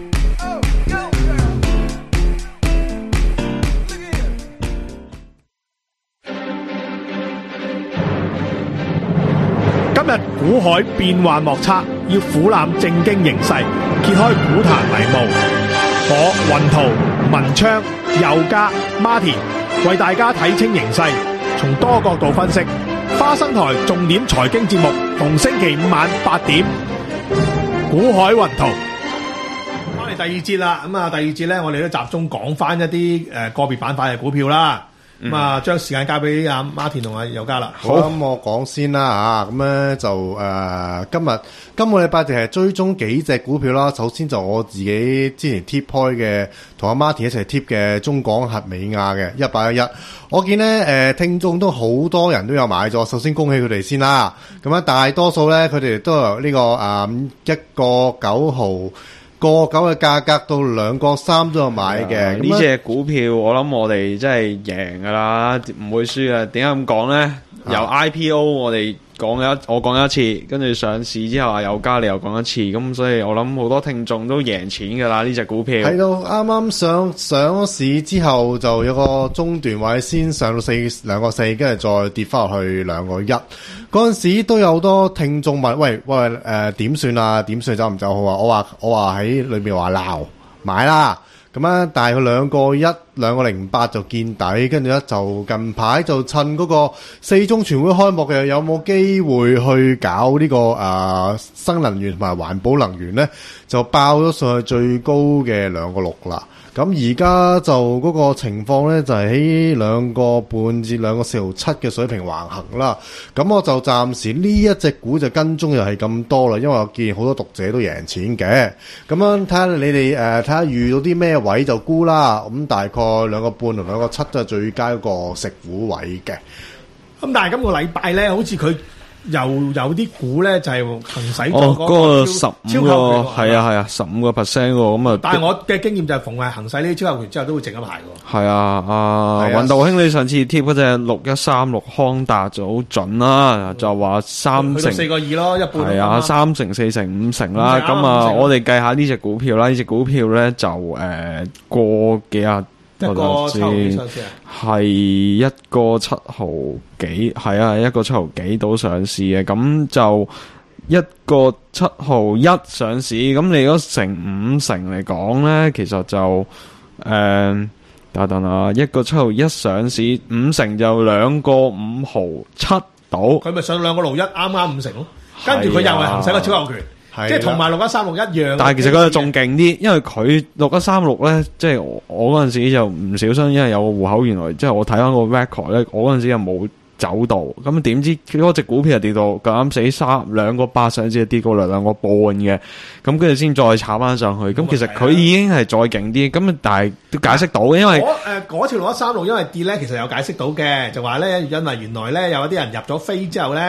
今日股海變幻莫測，要俯瞰正經形勢，揭開股壇迷霧。我雲圖、文昌、佑嘉、Martin 為大家睇清形勢，從多角度分析。花生台重點財經節目，逢星期五晚八點，股海雲圖。翻嚟第二節啦，咁啊第二節咧，我哋都集中講翻一啲誒個別板塊嘅股票啦。咁啊，將時間交俾阿 Martin 同阿佑嘉啦。 好，咁我講先啦嚇，咁咧就誒、呃、今日今個禮拜就係追蹤幾隻股票啦。首先就我自己之前貼開嘅，同阿 Martin 一齊貼嘅中港核美亞嘅一八一一。我見咧誒、呃、聽眾都好多人都有買咗，首先恭喜佢哋先啦。咁啊，大多數咧佢哋都由呢、這個誒一個九毫。個九嘅價格到兩個三都有買嘅， 呢隻股票我諗我哋真係贏噶啦，唔會輸嘅。點解咁講咧？由 I P O 我哋講一，我講一次，跟住上市之後啊，又加你又講一次，咁所以我諗好多聽眾都贏錢噶啦呢隻股票。 係到啱啱上上咗市之後，就有個中段位先上到四兩個四，跟住再跌翻落去兩個一。嗰陣時都有好多聽眾問：喂喂誒點算啊？點算走唔走好啊？我話我話喺裏面話鬧買啦。咁啊，但係佢兩個一兩個零八就見底，跟住咧就近排就趁嗰個四中全會開幕嘅，有冇機會去搞呢、這個誒、呃、新能源同埋環保能源咧？就爆咗上去最高嘅兩個六啦。咁而家就嗰個情況咧，就係喺兩個半至兩個四毫七嘅水平橫行啦。咁我就暫時呢一隻股就跟蹤又係咁多啦，因為我見好多讀者都贏錢嘅。咁樣睇下你哋誒睇下遇到啲咩位就沽啦。咁大概兩個半同兩個七都係最佳嗰個食股位嘅。 咁但係今個禮拜咧，好似佢又有啲股咧就係行使咗嗰個十五個，係啊係啊，十五個 percent 喎，咁啊。 但係我嘅經驗就係逢係行使呢啲超購權之後都會靜一排喎。 係啊，阿雲道兄，你上次貼嗰隻六一三六康達就好準啦，就話三成四個二咯，一半。 係啊，三成、四成、五成啦。咁啊，我哋計下呢隻股票啦，呢隻股票咧就誒過幾啊？ 一個七毫幾上市啊？ 係一個七毫幾，係啊，一個七毫幾到上市嘅，咁就一個七毫一上市，咁你如果成五成嚟講咧，其實就誒、呃，等等啊，一個七毫一上市，五成就兩個五毫七到， 佢咪上兩個六一，啱啱五成咯，跟住佢又係行使個超購權。即係同埋六一三六一樣， 但係其實佢仲勁啲，因為佢六一三六咧，即係我我嗰陣時就唔小心，因為有個戶口，原來即係我睇翻個 record 咧，我嗰陣時又冇走到，咁點知嗰隻股票就跌到咁啱死三兩個八上市，跌過嚟兩個半嘅，咁跟住先再炒翻上去，咁其實佢已經係再勁啲，咁但係都解釋到嘅，因為誒嗰條六一三六因為跌咧，其實有解釋到嘅，就話咧因為原來咧有一啲人入咗飛之後咧。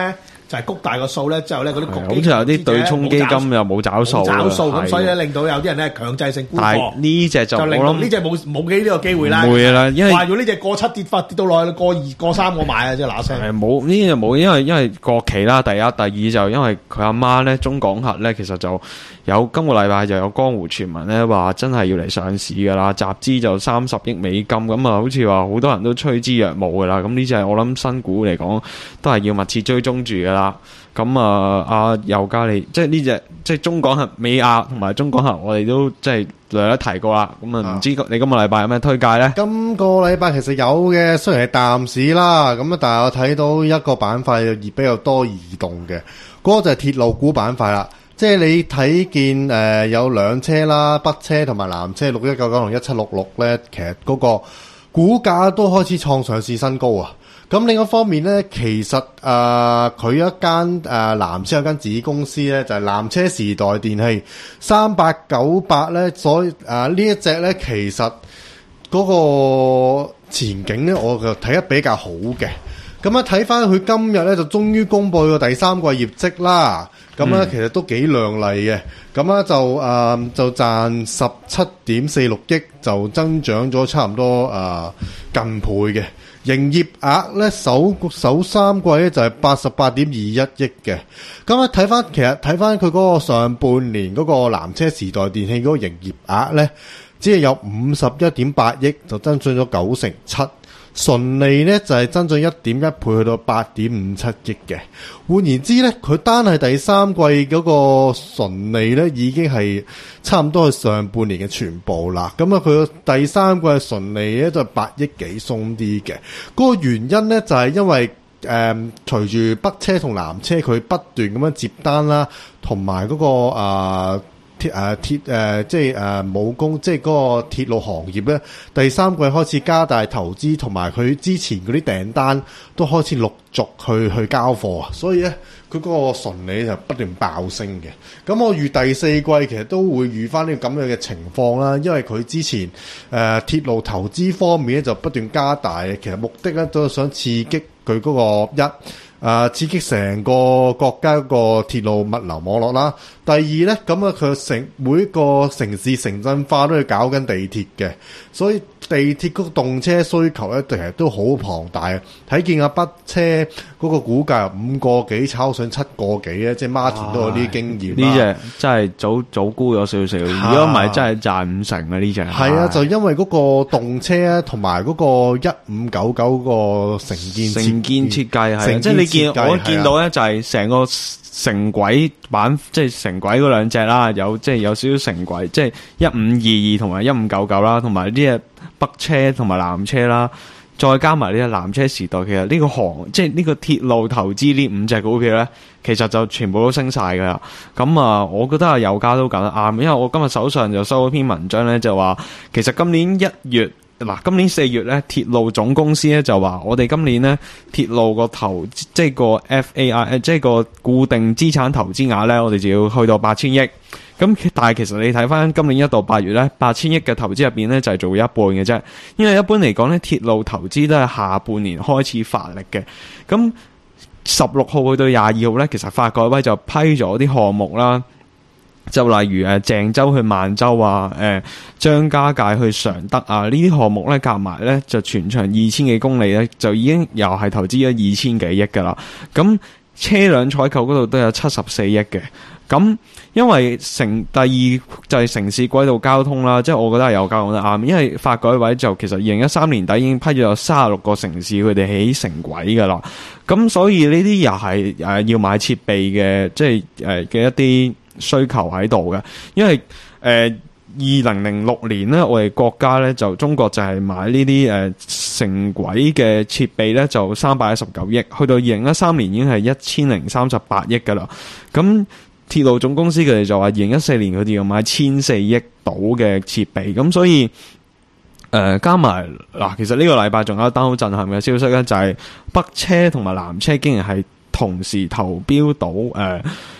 就係谷大個數咧，之後咧嗰啲好似有啲對沖基金又冇找數， 冇找數咁，所以咧令到有啲人咧強制性沽貨。 但係呢隻就就令到呢隻冇冇幾呢個機會啦。 唔會啦，因為話咗呢隻過七跌發跌到落去過二過三我買啊，即係嗱聲。 係冇呢隻冇，因為因為過期啦。第一，第二就因為佢阿媽咧中港核咧，其實就有今個禮拜就有江湖傳聞咧話真係要嚟上市噶啦，集資就三十億美金咁啊，好似話好多人都趨之若鶩噶啦。咁呢隻我諗新股嚟講都係要密切追蹤住噶啦。咁啊，阿尤嘉利即係呢隻即係中港核美亞同埋中港核，我哋都即係略略提過啦。咁啊，唔知你今個禮拜有咩推介咧？ 今個禮拜其實有嘅，雖然係淡市啦，咁啊，但係我睇到一個板塊而比較多移動嘅，嗰、那個就係鐵路股板塊啦。即係你睇見誒、呃、有兩車啦，北車同埋南車六一九九同一七六六咧，其實嗰個股價都開始創上市新高啊！咁另一方面咧，其實誒佢、呃、一間誒、呃、南車有間子公司咧，就係、是、南車時代電器三八九八咧，所以誒、呃、呢一隻咧，其實嗰個前景咧，我就睇得比較好嘅。咁啊，睇翻佢今日咧就終於公布個第三季業績啦。咁咧、嗯、其實都幾亮麗嘅。咁咧就誒、呃、就賺十七點四六億，就增長咗差唔多誒、呃、近倍嘅。營業額咧首首三季咧就係八十八點二一億嘅。咁啊睇翻其實睇翻佢嗰個上半年嗰個南車時代電器嗰個營業額咧，只係有五十一點八億，就增長咗九成七。純利咧就係、是、增長一點一倍，去到八點五七億嘅。換言之咧，佢單係第三季嗰個純利咧，已經係差唔多係上半年嘅全部啦。咁啊，佢第三季嘅純利咧就係八億幾鬆啲嘅。嗰、那個原因咧就係、是、因為誒、呃，隨住北車同南車佢不斷咁樣接單啦，同埋嗰個啊。呃鐵誒鐵誒即係誒武工，即係嗰個鐵路行業咧，第三季開始加大投資，同埋佢之前嗰啲訂單都開始陸續去去交貨啊，所以咧佢嗰個純利就不斷爆升嘅。咁我預第四季其實都會預翻呢個咁樣嘅情況啦，因為佢之前誒、呃、鐵路投資方面咧就不斷加大，其實目的咧都係想刺激佢嗰個一。啊！刺激成個國家嗰個鐵路物流網絡啦。第二咧，咁啊佢成每一個城市城鎮化都要搞緊地鐵嘅，所以地鐵嗰個動車需求咧，其實都好龐大啊！睇見阿北車嗰個股價五個幾炒上七個幾咧，即係孖田都有啲經驗。 呢隻真係早早沽咗少少，如果唔係真係賺五成啊！呢隻係啊，就因為嗰個動車同埋嗰個一五九九個承建承建設計係，即係你。見我見到咧就係成個城軌版，即係城軌嗰兩隻啦，有即係有少少城軌，即係一五二二同埋一五九九啦，同埋呢隻北車同埋南車啦，再加埋呢隻南車時代，其實呢個行即係呢個鐵路投資呢五隻股票咧，其實就全部都升晒噶啦。咁啊，我覺得啊油價都講得啱，因為我今日手上就收咗篇文章咧，就話其實今年一月。嗱，今年四月咧，鐵路總公司咧就話，我哋今年咧鐵路個投資，即係個 F A I， 即係個固定資產投資額咧，我哋就要去到八千億。咁但係其實你睇翻今年一到八月咧，八千億嘅投資入邊咧就係做一半嘅啫。因為一般嚟講咧，鐵路投資都係下半年開始發力嘅。咁十六號去到廿二號咧，其實發改委就批咗啲項目啦。就例如誒鄭州去萬州啊，誒張家界去常德啊，呢啲項目咧夾埋咧就全長二千幾公里咧，就已經又係投資咗二千幾億噶啦。咁車輛採購嗰度都有七十四億嘅。咁因為城第二就係城市軌道交通啦，即係我覺得係有講得啱，因為發改委就其實二零一三年底已經批咗有三十六個城市佢哋起城軌噶啦。咁所以呢啲又係誒要買設備嘅，即係誒嘅一啲需求喺度嘅，因為誒二零零六年咧，我哋國家咧就中國就係買呢啲誒城軌嘅設備咧，就三百一十九億，去到二零一三年已經係一千零三十八億噶啦。咁鐵路總公司佢哋就話，二零一四年佢哋要買千四億到嘅設備，咁所以誒、呃、加埋嗱，其實呢個禮拜仲有一單好震撼嘅消息咧，就係、是、北車同埋南車竟然係同時投標到誒。呃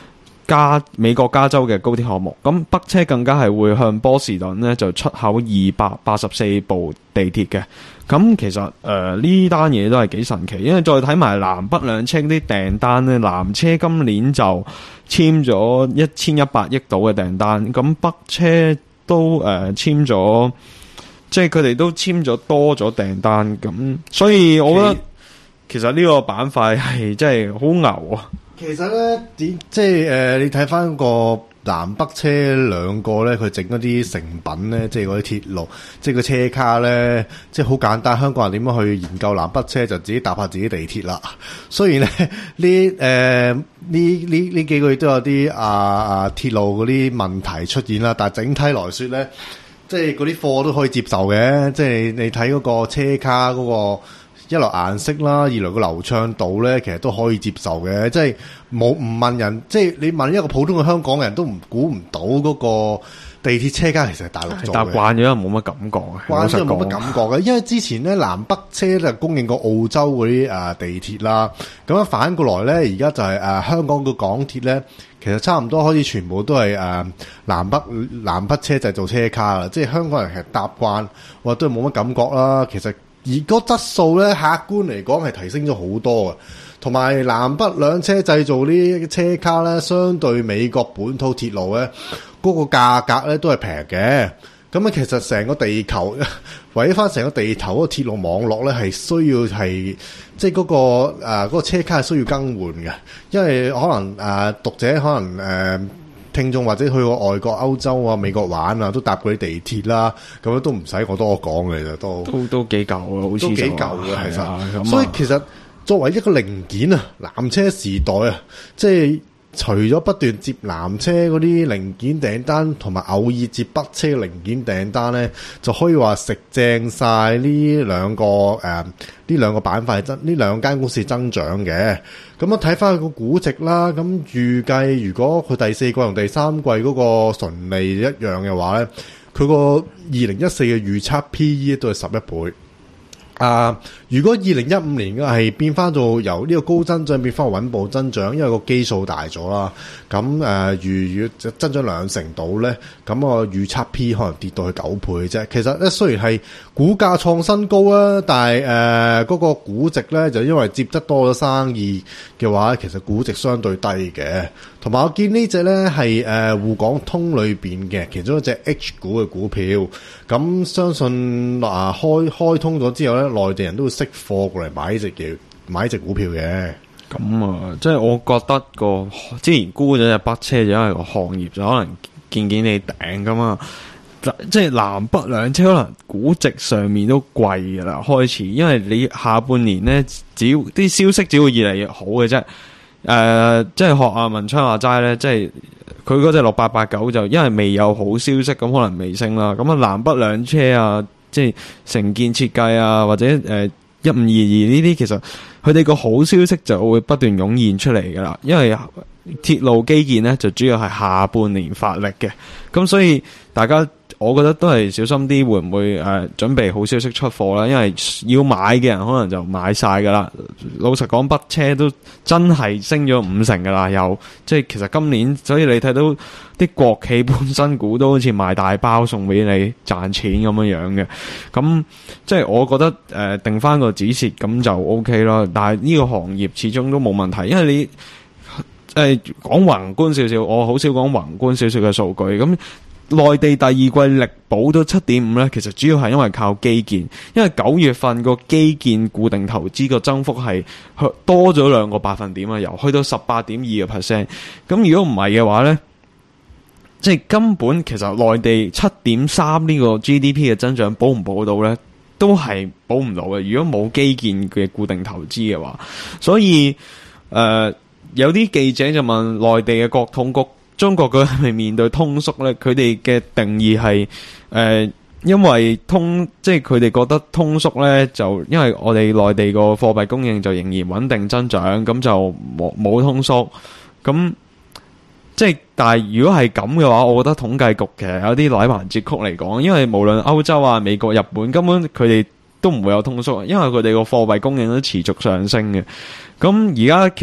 加美國加州嘅高鐵項目。咁北車更加係會向波士頓呢就出口二百八十四部地鐵嘅。咁其實誒呢單嘢都係幾神奇，因為再睇埋南北兩車啲訂單呢，南車今年就簽咗一千一百億度嘅訂單，咁北車都誒、呃、簽咗，即係佢哋都簽咗多咗訂單，咁所以我覺得其實呢個板塊係真係好牛啊！ 其實咧，點即係誒、呃，你睇翻個南北車兩個咧，佢整嗰啲成品咧，即係嗰啲鐵路，即係個車卡咧，即係好簡單。香港人點樣去研究南北車，就自己搭下自己地鐵啦。雖然咧呢誒呢呢呢幾個月都有啲啊啊鐵路嗰啲問題出現啦，但係整體來說咧，即係嗰啲貨都可以接受嘅。即係你睇嗰個車卡嗰個。一來顏色啦，二來個流暢度咧，其實都可以接受嘅。即係冇唔問人，即係你問一個普通嘅香港人都唔估唔到嗰個地鐵車卡其實係大陸做嘅。 習慣咗冇乜感覺嘅， 慣咗冇乜感覺嘅。因為之前咧南北車就供應過澳洲嗰啲誒地鐵啦，咁樣反過來咧，而家就係、是、誒、呃、香港嘅港鐵咧，其實差唔多可以全部都係誒、呃、南北南北車製造車卡啦。即係香港人其實習慣，或都係冇乜感覺啦。其實。而個質素咧，客觀嚟講係提升咗好多嘅，同埋南北兩車製造啲車卡咧，相對美國本土鐵路咧，嗰、那個價格咧都係平嘅。咁啊，其實成個地球圍翻成個地球嗰個鐵路網絡咧，係需要係即係嗰個誒嗰、呃那個車卡係需要更換嘅，因為可能誒、呃、讀者可能誒。呃聽眾或者去過外國、歐洲啊、美國玩啊，都搭過啲地鐵啦，咁樣都唔使我多講嘅，其實都都都幾舊啊，好似都幾舊嘅，其實。 啊、 所以其實作為一個零件啊，南車時代啊，即係除咗不斷接南車嗰啲零件訂單，同埋偶爾接北車零件訂單咧，就可以話食正晒呢兩個誒呢兩個板塊增呢兩間公司增長嘅。咁啊睇翻佢個估值啦，咁預計如果佢第四季同第三季嗰個純利一樣嘅話咧，佢個二零一四嘅預測 P E 都係十一倍。啊！如果二零一五年嘅係變翻做由呢個高增長變翻穩步增長，因為個基數大咗啦，咁誒、呃、如如增長兩成度咧，咁我預測 P 可能跌到去九倍啫。其實咧雖然係股價創新高啊，但係誒嗰個估值咧就因為接得多咗生意嘅話，其實估值相對低嘅。同埋我見呢隻咧係誒滬港通裏邊嘅其中一隻 H 股嘅股票，咁相信啊開開通咗之後咧，內地人都會識貨過嚟買呢隻嘢，買呢隻股票嘅。 咁啊，即係我覺得個之前沽咗隻北車就因為個行業就可能見見你頂噶嘛，即係南北兩車可能估值上面都貴噶啦，開始，因為你下半年咧，只要啲消息只會越嚟越好嘅啫。誒、呃，即係學阿文昌話齋咧，即係佢嗰隻六八八九就因為未有好消息，咁可能未升啦。咁啊，南北兩車啊，即係成建設計啊，或者誒一五二二呢啲，其實佢哋個好消息就會不斷湧現出嚟噶啦。因為鐵路基建咧就主要係下半年發力嘅，咁所以大家。我覺得都係小心啲，會唔會誒、呃、準備好消息出貨啦？因為要買嘅人可能就買晒噶啦。老實講，北車都真係升咗五成噶啦，又即係其實今年，所以你睇到啲國企本身股都好似賣大包送俾你賺錢咁樣樣嘅。咁即係我覺得誒、呃、定翻個止蝕咁就 O K 啦。但係呢個行業始終都冇問題，因為你誒講、呃、宏觀少少，我好少講宏觀少少嘅數據咁。內地第二季力保到七點五咧，其實主要係因為靠基建，因為九月份個基建固定投資個增幅係多咗兩個百分點啊，由去到十八點二個 percent。咁如果唔係嘅話咧，即係根本其實內地七點三呢個 G D P 嘅增長保唔保到咧，都係保唔到嘅。如果冇基建嘅固定投資嘅話，所以誒、呃、有啲記者就問內地嘅國統局。中國佢係咪面對通縮咧？佢哋嘅定義係誒、呃，因為通即係佢哋覺得通縮咧，就因為我哋內地個貨幣供應就仍然穩定增長，咁就冇冇通縮。咁即係但係如果係咁嘅話，我覺得統計局其實有啲乃還折曲嚟講，因為無論歐洲啊、美國、日本，根本佢哋都唔會有通縮，因為佢哋個貨幣供應都持續上升嘅。咁而家其實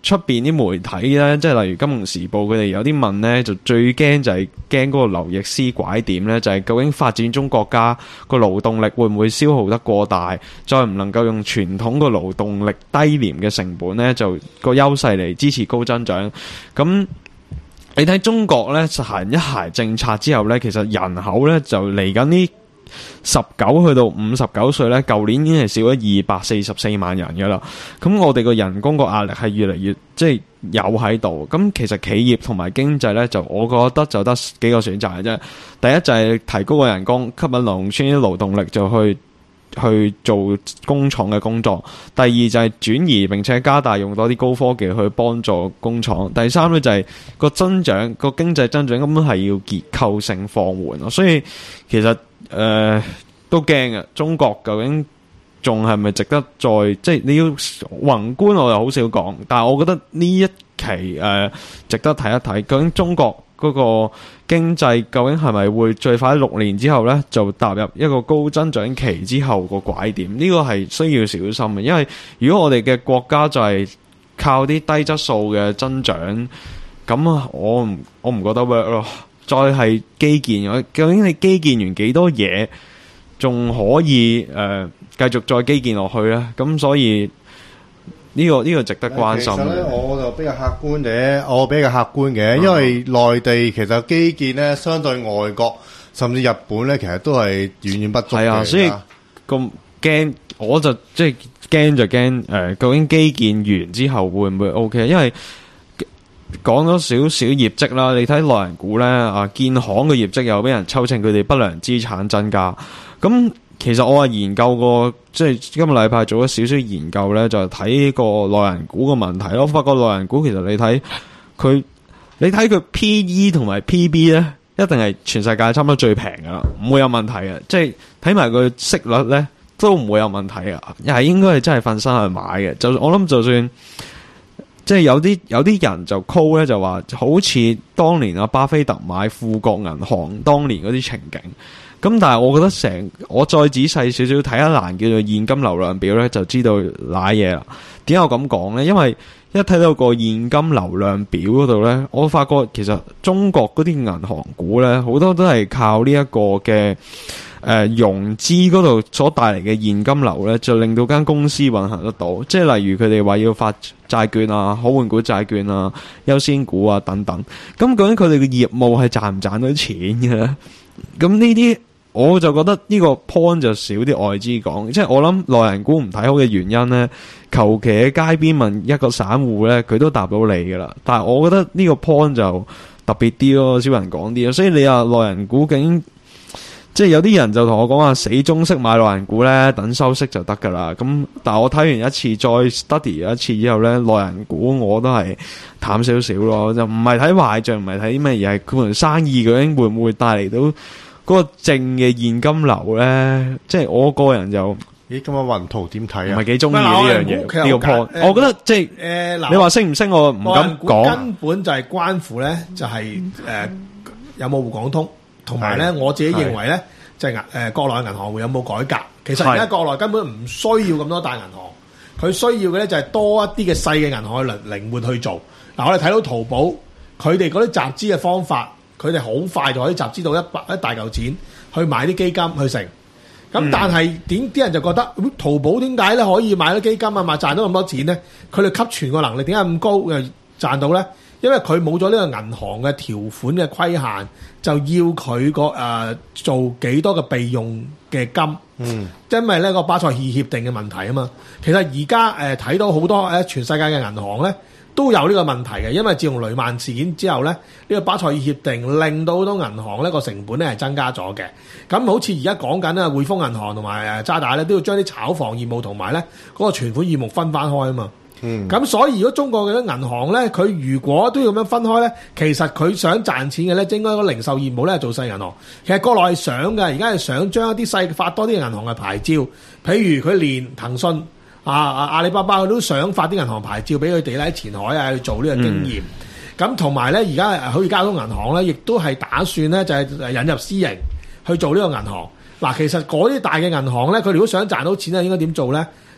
出邊啲媒體咧，即係例如《金融時報》，佢哋有啲問咧，就最驚就係驚嗰個劉易斯拐點咧，就係、是、究竟發展中國家個勞動力會唔會消耗得過大，再唔能夠用傳統個勞動力低廉嘅成本咧，就個優勢嚟支持高增長。咁你睇中國咧實行一孩政策之後咧，其實人口咧就嚟緊呢十九去到五十九歲咧，舊年已經係少咗二百四十四萬人㗎啦。咁我哋個人工個壓力係越嚟越即係有喺度。咁其實企業同埋經濟咧，就我覺得就得幾個選擇嘅啫。第一就係提高個人工，吸引農村啲勞動力就去去做工廠嘅工作。第二就係轉移並且加大用多啲高科技去幫助工廠。第三咧就係個增長個經濟增長根本係要結構性放緩咯。所以其實誒、呃，都驚嘅。中國究竟仲係咪值得再即係你要宏觀，我又好少講。但係我覺得呢一期誒、呃，值得睇一睇，究竟中國嗰個經濟究竟係咪會最快六年之後呢就踏入一個高增長期之後個拐點？呢、這個係需要小心嘅，因為如果我哋嘅國家就係靠啲低質素嘅增長，咁啊，我唔我唔覺得 work 咯。再係基建，究竟你基建完幾多嘢，仲可以誒繼、呃、續再基建落去咧？咁所以呢、這個呢、這個值得關心。 其實咧，我就比較客觀嘅，我比較客觀嘅，因為內地其實基建咧，相對外國甚至日本咧，其實都係遠遠不足嘅。係啊， 所以咁驚，我就即係驚就驚誒、呃，究竟基建完之後會唔會 OK？ 因為講咗少少業績啦，你睇內銀股咧，啊建行嘅業績又俾人抽秤，佢哋不良資產增加。咁其實我係研究過，即係今個禮拜做咗少少研究咧，就係睇個內銀股嘅問題咯。我發覺內銀股其實你睇佢，你睇佢 P E 同埋 P B 咧，一定係全世界差唔多最平噶啦，唔會有問題嘅。即係睇埋佢息率咧，都唔會有問題嘅。又係應該係真係瞓身去買嘅。就我諗，就算。即係有啲有啲人就 call 咧，就話好似當年阿巴菲特買富國銀行當年嗰啲情景。咁但係我覺得成我再仔細少少睇一欄叫做現金流量表咧，就知道瀨嘢啦。點解我咁講咧？因為一睇到個現金流量表嗰度咧，我發覺其實中國嗰啲銀行股咧，好多都係靠呢一個嘅。誒、呃、融資嗰度所帶嚟嘅現金流咧，就令到間公司運行得到。即係例如佢哋話要發債券啊、可換股債券啊、優先股啊等等。咁究竟佢哋嘅業務係賺唔賺到錢嘅咧？咁呢啲我就覺得呢個 point 就少啲外資講。即係我諗內銀股唔睇好嘅原因咧，求其喺街邊問一個散戶咧，佢都答到你噶啦。但係我覺得呢個 point 就特別啲咯，少人講啲咯。所以你話內銀股究竟？即係有啲人就同我講話死忠式買內銀股咧，等收息就得噶啦。咁但係我睇完一次再 study 一次之後咧，內銀股我都係淡少少咯，就唔係睇壞賬，唔係睇咩，而係佢盤生意究竟會唔會帶嚟到嗰個正嘅現金流咧？即係我個人就咦咁啊，雲圖點睇啊？ 唔係幾中意呢樣嘢呢個 point。我覺得即係誒，你話升唔升我唔敢講。 根本就係關乎咧，就係誒有冇滬港通。同埋咧，我自己認為咧，就係銀誒國內銀行會有冇改革？其實而家國內根本唔需要咁多大銀行，佢需要嘅咧就係多一啲嘅細嘅銀行去靈靈活去做。嗱，我哋睇到淘寶，佢哋嗰啲集資嘅方法，佢哋好快就可以集資到一百一大嚿錢去買啲基金去成。咁但係點啲人就覺得淘寶點解咧可以買到基金啊？買賺到咁多錢咧？佢哋吸存個能力點解咁高又賺到咧？因為佢冇咗呢個銀行嘅條款嘅規限，就要佢個誒做幾多嘅備用嘅金。嗯，因為呢個巴塞爾協定嘅問題啊嘛。其實而家誒睇到好多誒全世界嘅銀行咧都有呢個問題嘅，因為自從雷曼事件之後咧，呢、呢個巴塞爾協定令到好多銀行咧個成本咧係增加咗嘅。咁好似而家講緊咧，匯豐銀行同埋誒渣打咧都要將啲炒房業務同埋咧嗰個存款業務分翻開啊嘛。嗯，咁所以如果中國嘅銀行咧，佢如果都要咁樣分開咧，其實佢想賺錢嘅咧，應該個零售業務咧係做細銀行。其實國內係想嘅，而家係想將一啲細發多啲銀行嘅牌照，譬如佢連騰訊啊、啊阿里巴巴佢都想發啲銀行牌照俾佢哋咧喺前海啊去做呢個經驗。咁同埋咧，而家好似交通銀行咧，亦都係打算咧就係引入私營去做呢個銀行。嗱，其實嗰啲大嘅銀行咧，佢如果想賺到錢咧，應該點做咧？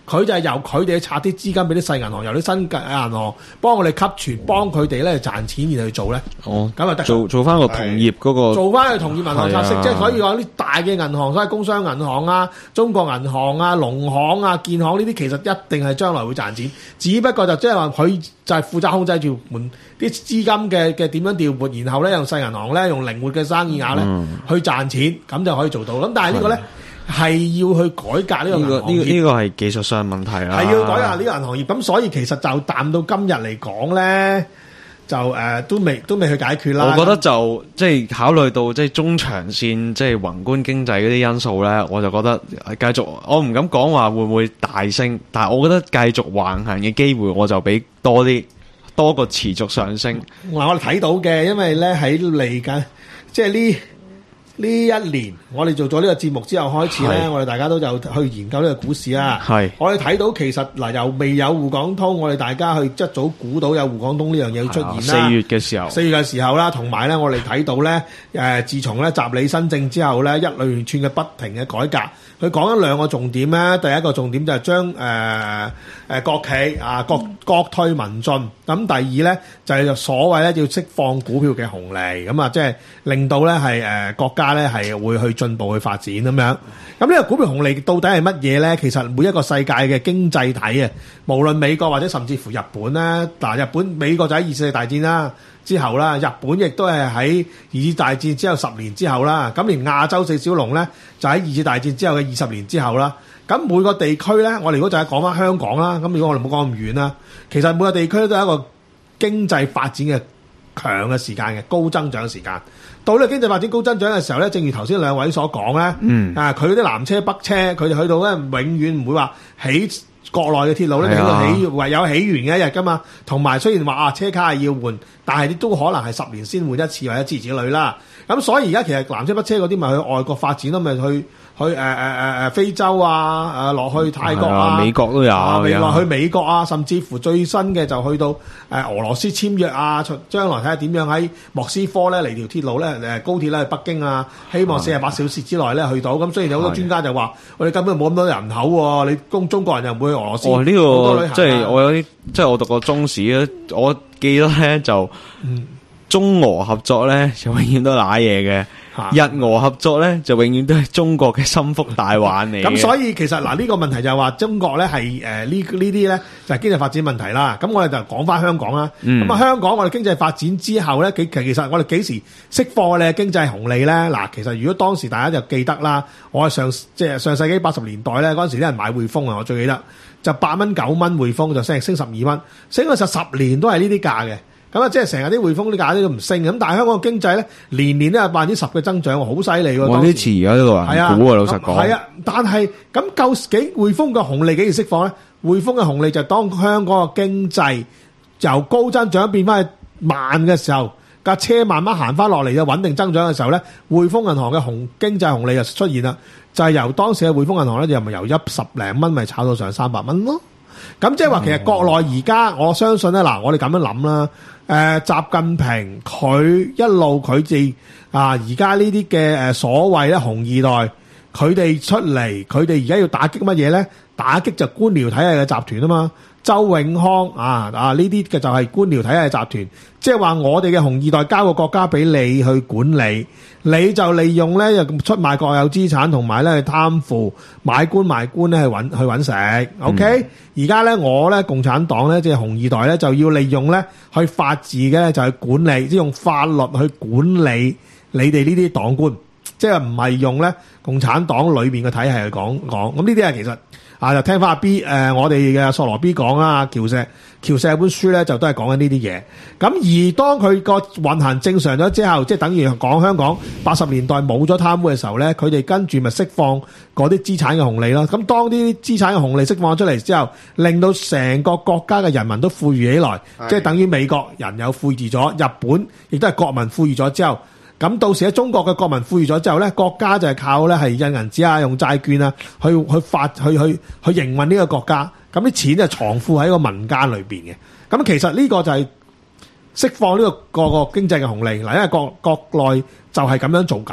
佢就係由佢哋去拆啲資金俾啲細銀行，由啲新嘅銀行幫我哋吸存，幫佢哋咧賺錢然後去做咧。 哦， 咁啊得做做翻個同業嗰個， 做翻個同業銀行拆息，即係所以話啲大嘅銀行，所謂工商銀行啊、中國銀行啊、農行啊、建行呢啲，其實一定係將來會賺錢，只不過就即係話佢就係負責控制住門啲資金嘅嘅點樣調撥，然後咧用細銀行咧用靈活嘅生意額咧、嗯、去賺錢，咁就可以做到。咁但係呢個咧係要去改革呢個銀行業，呢、呢個呢、呢個係技術上問題啦， 係要改革呢個銀行業。咁所以其實就淡到今日嚟講咧。就誒、呃、都未都未去解決啦。 我覺得就即係、就是、考慮到即係中長線即係、就是、宏觀經濟嗰啲因素咧，我就覺得繼續我唔敢講話會唔會大升，但係我覺得繼續橫行嘅機會我就俾多啲多個持續上升。 嗱，我哋睇到嘅，因為咧喺嚟緊即係呢呢一年，我哋做咗呢個節目之後開始咧，我哋大家都就去研究呢個股市啦。係，我哋睇到其實嗱，由未有滬港通，我哋大家去一早估到有滬港通呢樣嘢出現啦。 四月嘅時候， 四月嘅時候啦，同埋咧，我哋睇到咧，誒，自從咧習理新政之後咧，一連串嘅不停嘅改革，佢講咗兩個重點咧。第一個重點就係將誒誒國企啊國國退民進，咁第二咧就係所謂咧要釋放股票嘅紅利，咁啊即係令到咧係誒國家咧係會去進步去發展咁樣。咁呢個股票紅利到底係乜嘢咧？其實每一個世界嘅經濟體啊，無論美國或者甚至乎日本咧，嗱日本美國就喺二次世界大戰啦之後啦，日本亦都係喺二次大戰之後十年之後啦。咁連亞洲四小龍咧就喺二次大戰之後嘅二十年之後啦。咁每個地區咧，我哋如果就係講翻香港啦，咁如果我哋唔好講咁遠啦，其實每個地區都係一個經濟發展嘅強嘅時間嘅高增長嘅時間。到呢個經濟發展高增長嘅時候咧，正如頭先兩位所講咧，嗯啊，佢啲南車北車，佢哋去到咧永遠唔會話起國內嘅鐵路咧，起到起唯有起完嘅一日噶嘛。同埋雖然話啊車卡係要換，但係都可能係十年先換一次或者諸如此類啦。咁所以而家其實南車北車嗰啲咪去外國發展咯，咪去。去誒誒誒誒非洲啊，誒落去泰國啊， 美國都有， 未話去美國啊，甚至乎最新嘅就去到誒俄羅斯簽約啊，將來睇下點樣喺莫斯科咧嚟條鐵路咧誒高鐵咧去北京啊，希望四十八小時之內咧去到。咁雖然有好多專家就話，我哋根本冇咁多人口喎，你中中國人又唔會去俄羅斯。 哦，呢、這個即係我有啲，即係我讀過中史咧，我記得咧就、嗯、中俄合作咧就永遠都揦嘢嘅。日俄合作咧就永遠都係中國嘅心腹大患嚟嘅。咁所以其實嗱呢個問題就係話中國咧係誒呢呢啲咧就係經濟發展問題啦。咁我哋就講翻香港啦。咁、嗯、啊香港我哋經濟發展之後咧，其其實我哋幾時釋放我哋嘅經濟紅利咧？嗱，其實如果當時大家就記得啦，我係上即係上世紀八十年代咧嗰陣時啲人買匯豐啊，我最記得就八蚊九蚊匯豐就升升十二蚊，升咗實十年都係呢啲價嘅。咁啊，即係成日啲匯豐啲價都唔升，咁但係香港嘅經濟咧，年年都有百分之十嘅增長，好犀利喎！ 我呢次而家呢個人估啊，老實講。係啊，但係咁究竟匯豐嘅紅利幾時釋放咧？匯豐嘅紅利就係當香港嘅經濟由高增長變翻去慢嘅時候，架車慢慢行翻落嚟嘅穩定增長嘅時候咧，匯豐銀行嘅紅經濟紅利就出現啦。就係由當時嘅匯豐銀行咧，就咪由一十零蚊咪炒到上三百蚊咯。咁即係話其實國內而家我相信咧，嗱我哋咁樣諗啦。誒、呃，習近平佢一路佢哋啊，而家呢啲嘅誒所謂咧紅二代，佢哋出嚟，佢哋而家要打擊乜嘢咧？打擊就官僚體系嘅集團啊嘛。周永康啊啊呢啲嘅就係官僚體系嘅集團，即係話我哋嘅紅二代交個國家俾你去管理，你就利用咧又出賣國有資產，同埋咧去貪腐買官賣官咧去揾去揾食。OK，而家咧我咧共產黨咧即係紅二代咧就要利用咧去法治嘅咧就去管理，即係用法律去管理你哋呢啲黨官，即係唔係用咧共產黨裏邊嘅體系去講講。咁呢啲係其實。啊！就聽翻阿 B 誒、呃，我哋嘅索羅 B 講啦，喬石喬石有本書咧，就都係講緊呢啲嘢。咁而當佢個運行正常咗之後，即係等於講香港八十年代冇咗貪污嘅時候咧，佢哋跟住咪釋放嗰啲資產嘅紅利咯。咁當啲資產嘅紅利釋放出嚟之後，令到成個國家嘅人民都富裕起來，即係等於美國人有富裕咗，日本亦都係國民富裕咗之後。咁到時喺中國嘅國民富裕咗之後咧，國家就係靠咧係印銀紙啊、用債券啊，去去發去去去營運呢個國家。咁啲錢就藏富喺個民間裏邊嘅。咁其實呢個就係釋放呢個個個經濟嘅紅利嗱，因為國國內就係咁樣做緊啦。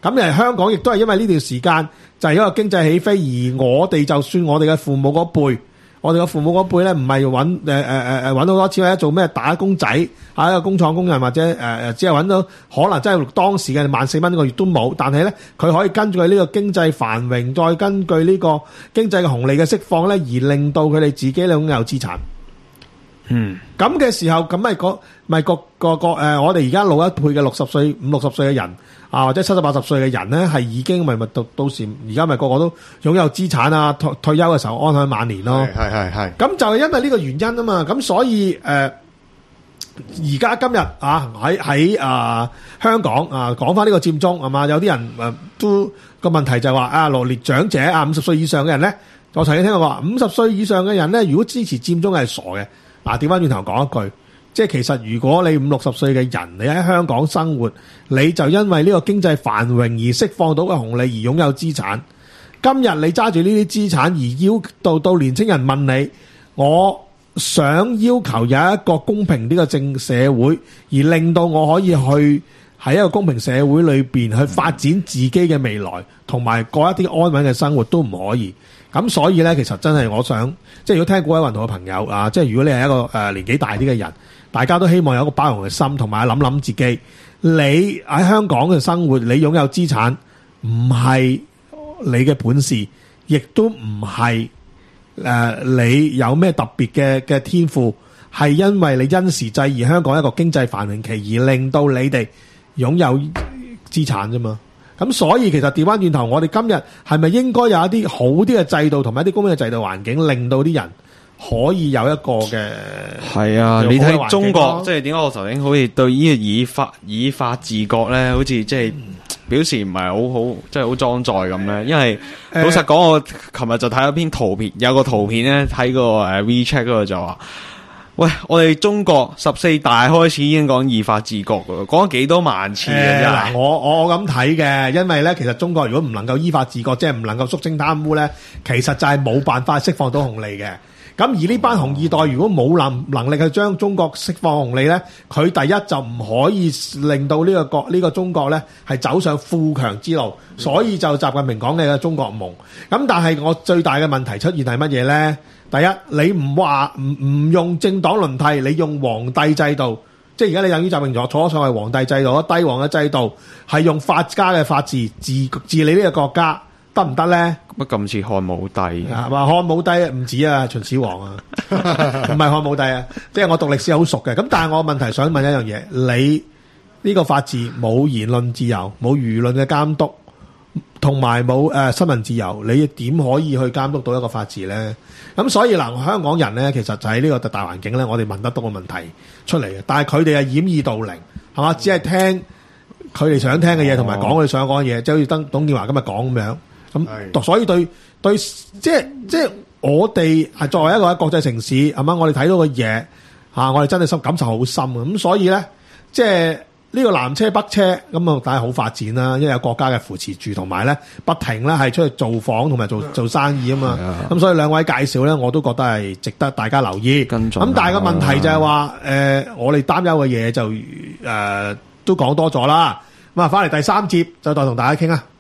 咁誒香港亦都係因為呢段時間就係一個經濟起飛，而我哋就算我哋嘅父母嗰輩，我哋嘅父母嗰輩咧，唔係揾誒誒誒誒揾好多錢，或者做咩打工仔，啊一個工廠工人，或者誒誒、呃、只係揾到可能真係當時嘅萬四蚊一個月都冇，但係咧佢可以根據呢個經濟繁榮，再根據呢個經濟嘅紅利嘅釋放咧，而令到佢哋自己擁有資產。嗯，咁嘅時候，咁咪個咪個個個誒、呃，我哋而家老一輩嘅六十歲、五六十歲嘅人啊，或者七十八十歲嘅人咧，係已經咪咪到到時，而家咪個個都擁有資產啊，退退休嘅時候安享晚年咯。 係係係。 咁就係因為呢個原因啊嘛，咁所以誒，而、呃、家今日啊喺喺啊香港啊講翻呢個佔中係嘛，有啲人誒、啊、都個問題就係話啊，羅列長者啊五十歲以上嘅人咧，我曾經聽過話五十歲以上嘅人咧，如果支持佔中係傻嘅。嗱，調翻轉頭講一句，即係其實如果你五六十歲嘅人，你喺香港生活，你就因為呢個經濟繁榮而釋放到嘅紅利而擁有資產。今日你揸住呢啲資產而要到到年青人問你，我想要求有一個公平呢個政社會，而令到我可以去喺一個公平社會裏邊去發展自己嘅未來，同埋過一啲安穩嘅生活都唔可以。咁所以咧，其實真係我想，即係如果聽各位運動嘅朋友啊，即係如果你係一個誒、呃、年紀大啲嘅人，大家都希望有一個包容嘅心，同埋諗諗自己，你喺香港嘅生活，你擁有資產唔係你嘅本事，亦都唔係誒你有咩特別嘅嘅天賦，係因為你因時制宜香港一個經濟繁榮期而令到你哋擁有資產啫嘛。咁所以其實調翻轉頭，我哋今日係咪應該有一啲好啲嘅制度同埋一啲公平嘅制度環境，令到啲人可以有一個嘅係啊？你睇中國，即係點解我頭先好似對呢個以法以法治國咧，好似即係表示唔係好好，即係好裝載咁咧？因為、呃、老實講，我琴日就睇咗篇圖片，有個圖片咧，睇個誒 WeChat 嗰度就話。喂，我哋中國十四大開始已經講以法治國噶，講咗幾多萬次嘅啫、 呃。我我我咁睇嘅，因為咧，其實中國如果唔能夠依法治國，即係唔能夠肅清貪污咧，其實就係冇辦法釋放到紅利嘅。咁而呢班紅二代如果冇能能力去將中國釋放紅利咧，佢第一就唔可以令到呢個國呢、呢個中國咧係走上富強之路，所以就習近平講嘅中國夢。咁但係我最大嘅問題出現係乜嘢咧？第一，你唔話唔唔用政黨輪替，你用皇帝制度，即係而家你等於習近平坐咗上去皇帝制度，帝皇嘅制度係用法家嘅法治治治理呢個國家，得唔得咧？ 乜咁似漢武帝？ 啊，話漢武帝唔止啊，秦始皇啊，唔係漢武帝啊，即係我讀歷史好熟嘅。咁但係我問題想問一樣嘢，你呢個法治冇言論自由，冇輿論嘅監督，同埋冇誒新聞自由，你點可以去監督到一個法治咧？咁所以嗱，香港人咧，其實就喺呢個大環境咧，我哋問得到個問題出嚟嘅，但係佢哋係掩耳盜鈴，係嘛？只係聽佢哋想聽嘅嘢，同埋講佢哋想講嘅嘢，即係好似鄧董建華今日講咁樣。咁所以對對，即係即係我哋係作為一個國際城市，係嘛？我哋睇到嘅嘢嚇，我哋真係心感受好深嘅。咁所以咧，即係。呢個南車北車咁啊，梗係好發展啦，因為有國家嘅扶持住，同埋咧不停咧係出去造訪同埋做做生意啊嘛。咁所以兩位介紹咧，我都覺得係值得大家留意。咁但係個問題就係話，誒、呃、我哋擔憂嘅嘢就誒、呃、都講多咗啦。咁啊，翻嚟第三節就再同大家傾啊。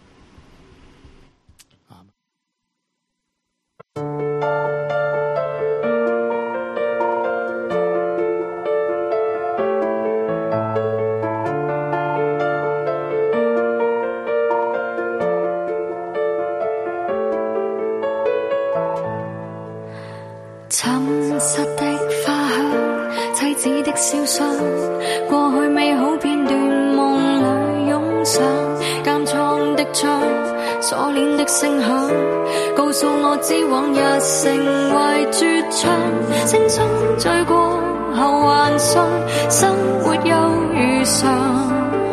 消失，過去美好片段夢裏湧上，監倉的窗，鎖鏈的聲響，告訴我知往日成為絕唱。青春醉過後幻想，生活又如常，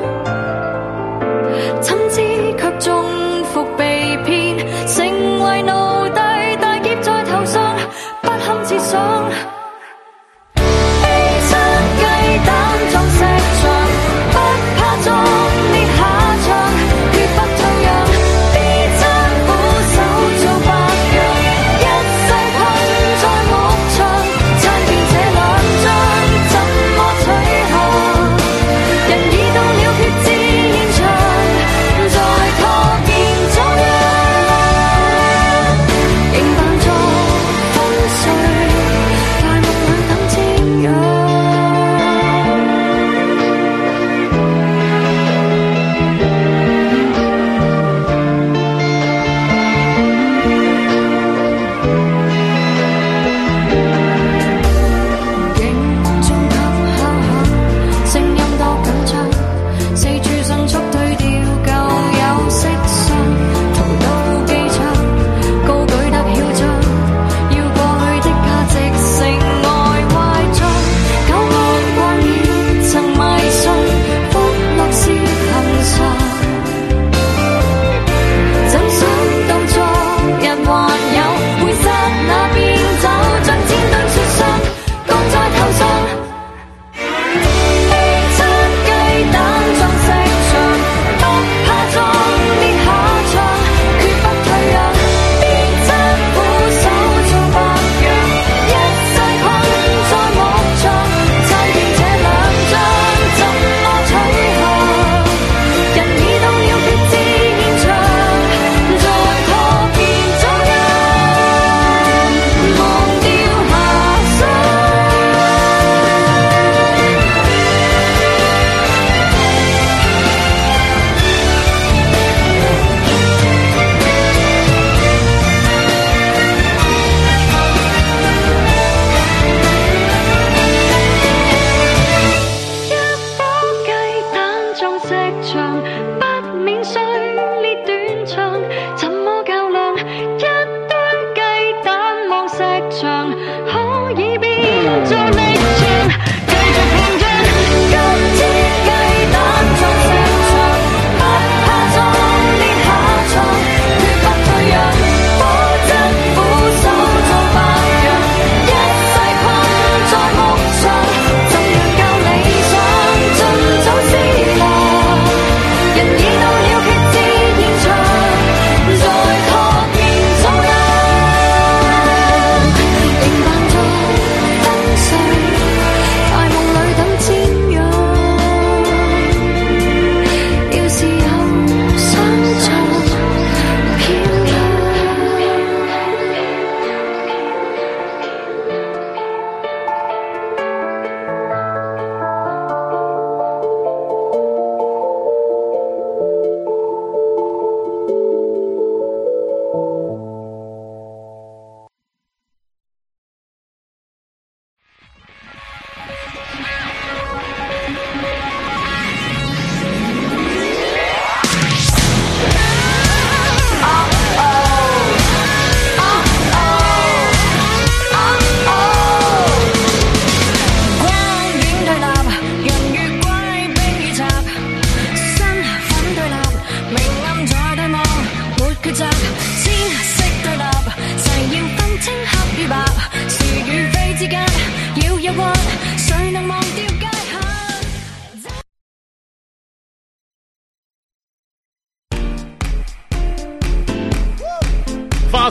親知卻中伏被騙，成為奴隸，大劫在頭上，不堪設想。人已到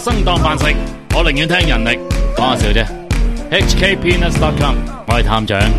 生當飯食，我寧願聽人力。講下笑啫。H K Peanuts dot com， 我係探長。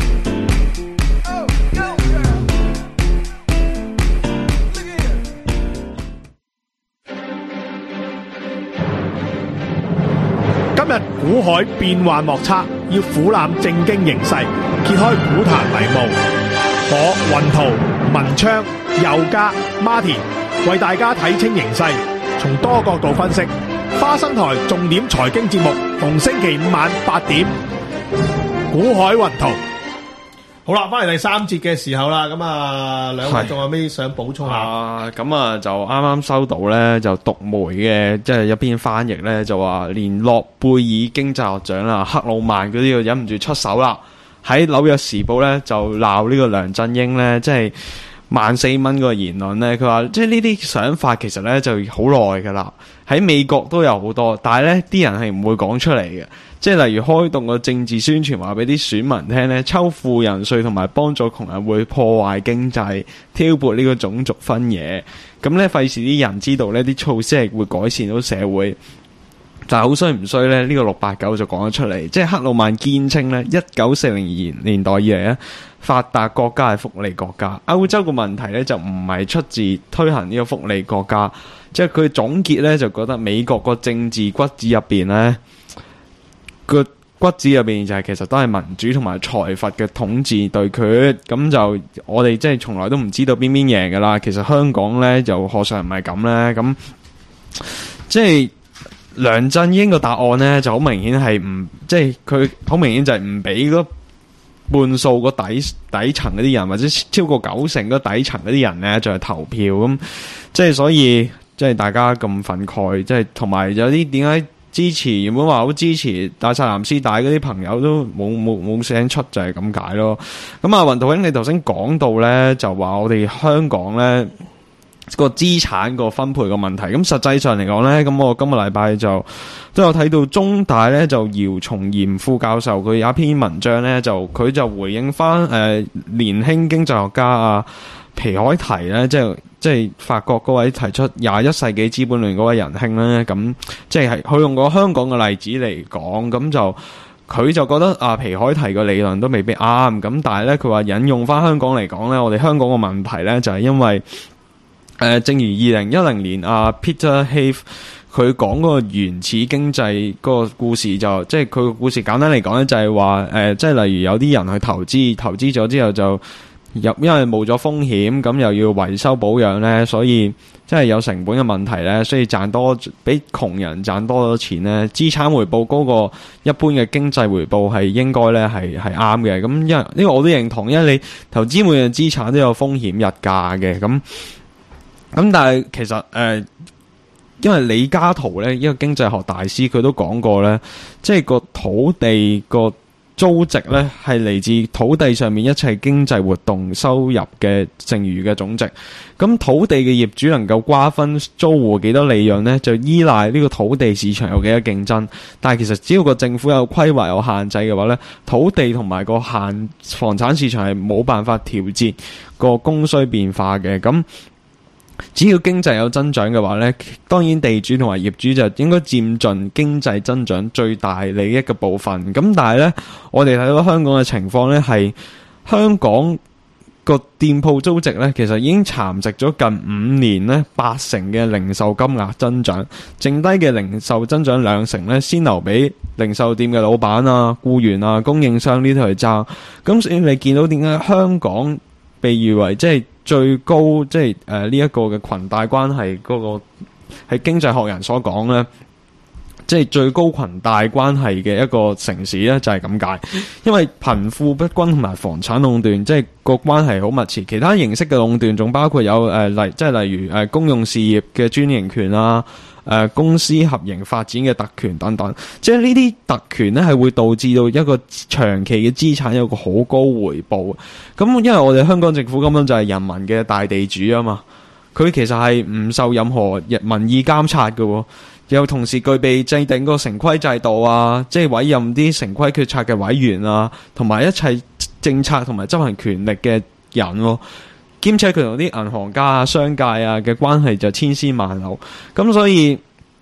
今日股海變幻莫測，要俯瞰政經形勢，揭開股壇迷霧。我雲圖、文昌、佑嘉、Martin 為大家睇清形勢，從多角度分析。花生台重點財經節目，逢星期五晚八點。股海雲圖。好啦，翻嚟第三節嘅時候啦，咁啊，兩位仲有咩想補充下？ 啊，咁啊就啱啱收到咧，就讀媒嘅，即係一篇翻譯咧，就話連諾貝爾經濟學獎啦，克魯曼嗰啲就忍唔住出手啦，喺紐約時報咧就鬧呢個梁振英咧，即係萬四蚊個言論咧，佢話即係呢啲想法其實咧就好耐噶啦，喺美國都有好多，但係咧啲人係唔會講出嚟嘅。即係例如開動個政治宣傳，話俾啲選民聽咧，抽富人稅同埋幫助窮人會破壞經濟，挑撥呢個種族分野。咁咧費事啲人知道呢啲措施係會改善到社會。但係好衰唔衰咧？呢、這個六八九就講咗出嚟，即係克魯曼堅稱咧，一九四零年年代以嚟咧，發達國家係福利國家，歐洲個問題咧就唔係出自推行呢個福利國家。即係佢總結咧，就覺得美國個政治骨子入邊咧。個骨子入邊就係其實都係民主同埋財閥嘅統治對決，咁就我哋即係從來都唔知道邊邊贏噶啦。其實香港咧就何嘗唔係咁咧？咁即係梁振英個答案咧就好明顯係唔，即係佢好明顯就係唔俾嗰半數個底底層嗰啲人，或者超過九成嗰底層嗰啲人咧就係投票。咁即係所以即係大家咁憤慨，即係同埋有啲點解？支持原本話好支持大曬藍絲帶嗰啲朋友都冇冇冇聲出，就係咁解咯。咁啊，雲圖兄你頭先講到咧，就話我哋香港咧個資產個分配個問題。咁實際上嚟講咧，咁我今個禮拜就都有睇到中大咧就姚松炎副教授佢有一篇文章咧，就佢就回應翻誒、呃、年輕經濟學家啊皮海提咧，即係。即係法國嗰位提出廿一世紀資本論嗰位仁兄咧，咁即係佢用個香港嘅例子嚟講，咁就佢就覺得啊皮海提個理論都未必啱，咁但係咧佢話引用翻香港嚟講咧，我哋香港個問題咧就係因為誒、呃，正如二零一零年啊 Peter Hafe 佢講嗰個原始經濟嗰個故事就，就即係佢個故事簡單嚟講咧就係話誒，即係例如有啲人去投資，投資咗之後就。入因為冇咗風險，咁又要維修保養咧，所以即係有成本嘅問題咧，所以賺多比窮人賺多咗錢咧，資產回報高過一般嘅經濟回報係應該咧係係啱嘅。咁因為呢個我都認同，因為你投資每樣資產都有風險溢價嘅。咁咁但係其實誒、呃，因為李嘉圖咧，一個經濟學大師，佢都講過咧，即係個土地個。租值咧係嚟自土地上面一切經濟活動收入嘅剩餘嘅總值。咁土地嘅業主能夠瓜分租戶幾多利潤呢？就依賴呢個土地市場有幾多競爭。但係其實只要個政府有規劃有限制嘅話咧，土地同埋個限房產市場係冇辦法調節個供需變化嘅。咁只要經濟有增長嘅話呢，當然地主同埋業主就應該佔盡經濟增長最大利益嘅部分。咁但係呢，我哋睇到香港嘅情況呢，係香港個店鋪租值呢，其實已經蠶食咗近五年呢八成嘅零售金額增長，剩低嘅零售增長兩成呢，先留俾零售店嘅老闆啊、僱員啊、供應商呢啲去爭。咁所以你見到點解香港被譽為即係最高即係誒呢一個嘅裙帶關係嗰個係經濟學人所講咧，即係最高裙帶關係嘅一個城市咧，就係咁解。因為貧富不均同埋房產壟斷，即係個關係好密切。其他形式嘅壟斷仲包括有誒例，即係例如誒公用事業嘅專營權啊。誒、呃、公司合營發展嘅特權等等，即係呢啲特權咧係會導致到一個長期嘅資產有個好高回報。咁因為我哋香港政府根本就係人民嘅大地主啊嘛，佢其實係唔受任何民意監察嘅，又同時具備制定個城規制度啊，即係委任啲城規決策嘅委員啊，同埋一切政策同埋執行權力嘅人咯。兼且佢同啲銀行家啊、商界啊嘅關係就千絲萬縷，咁所以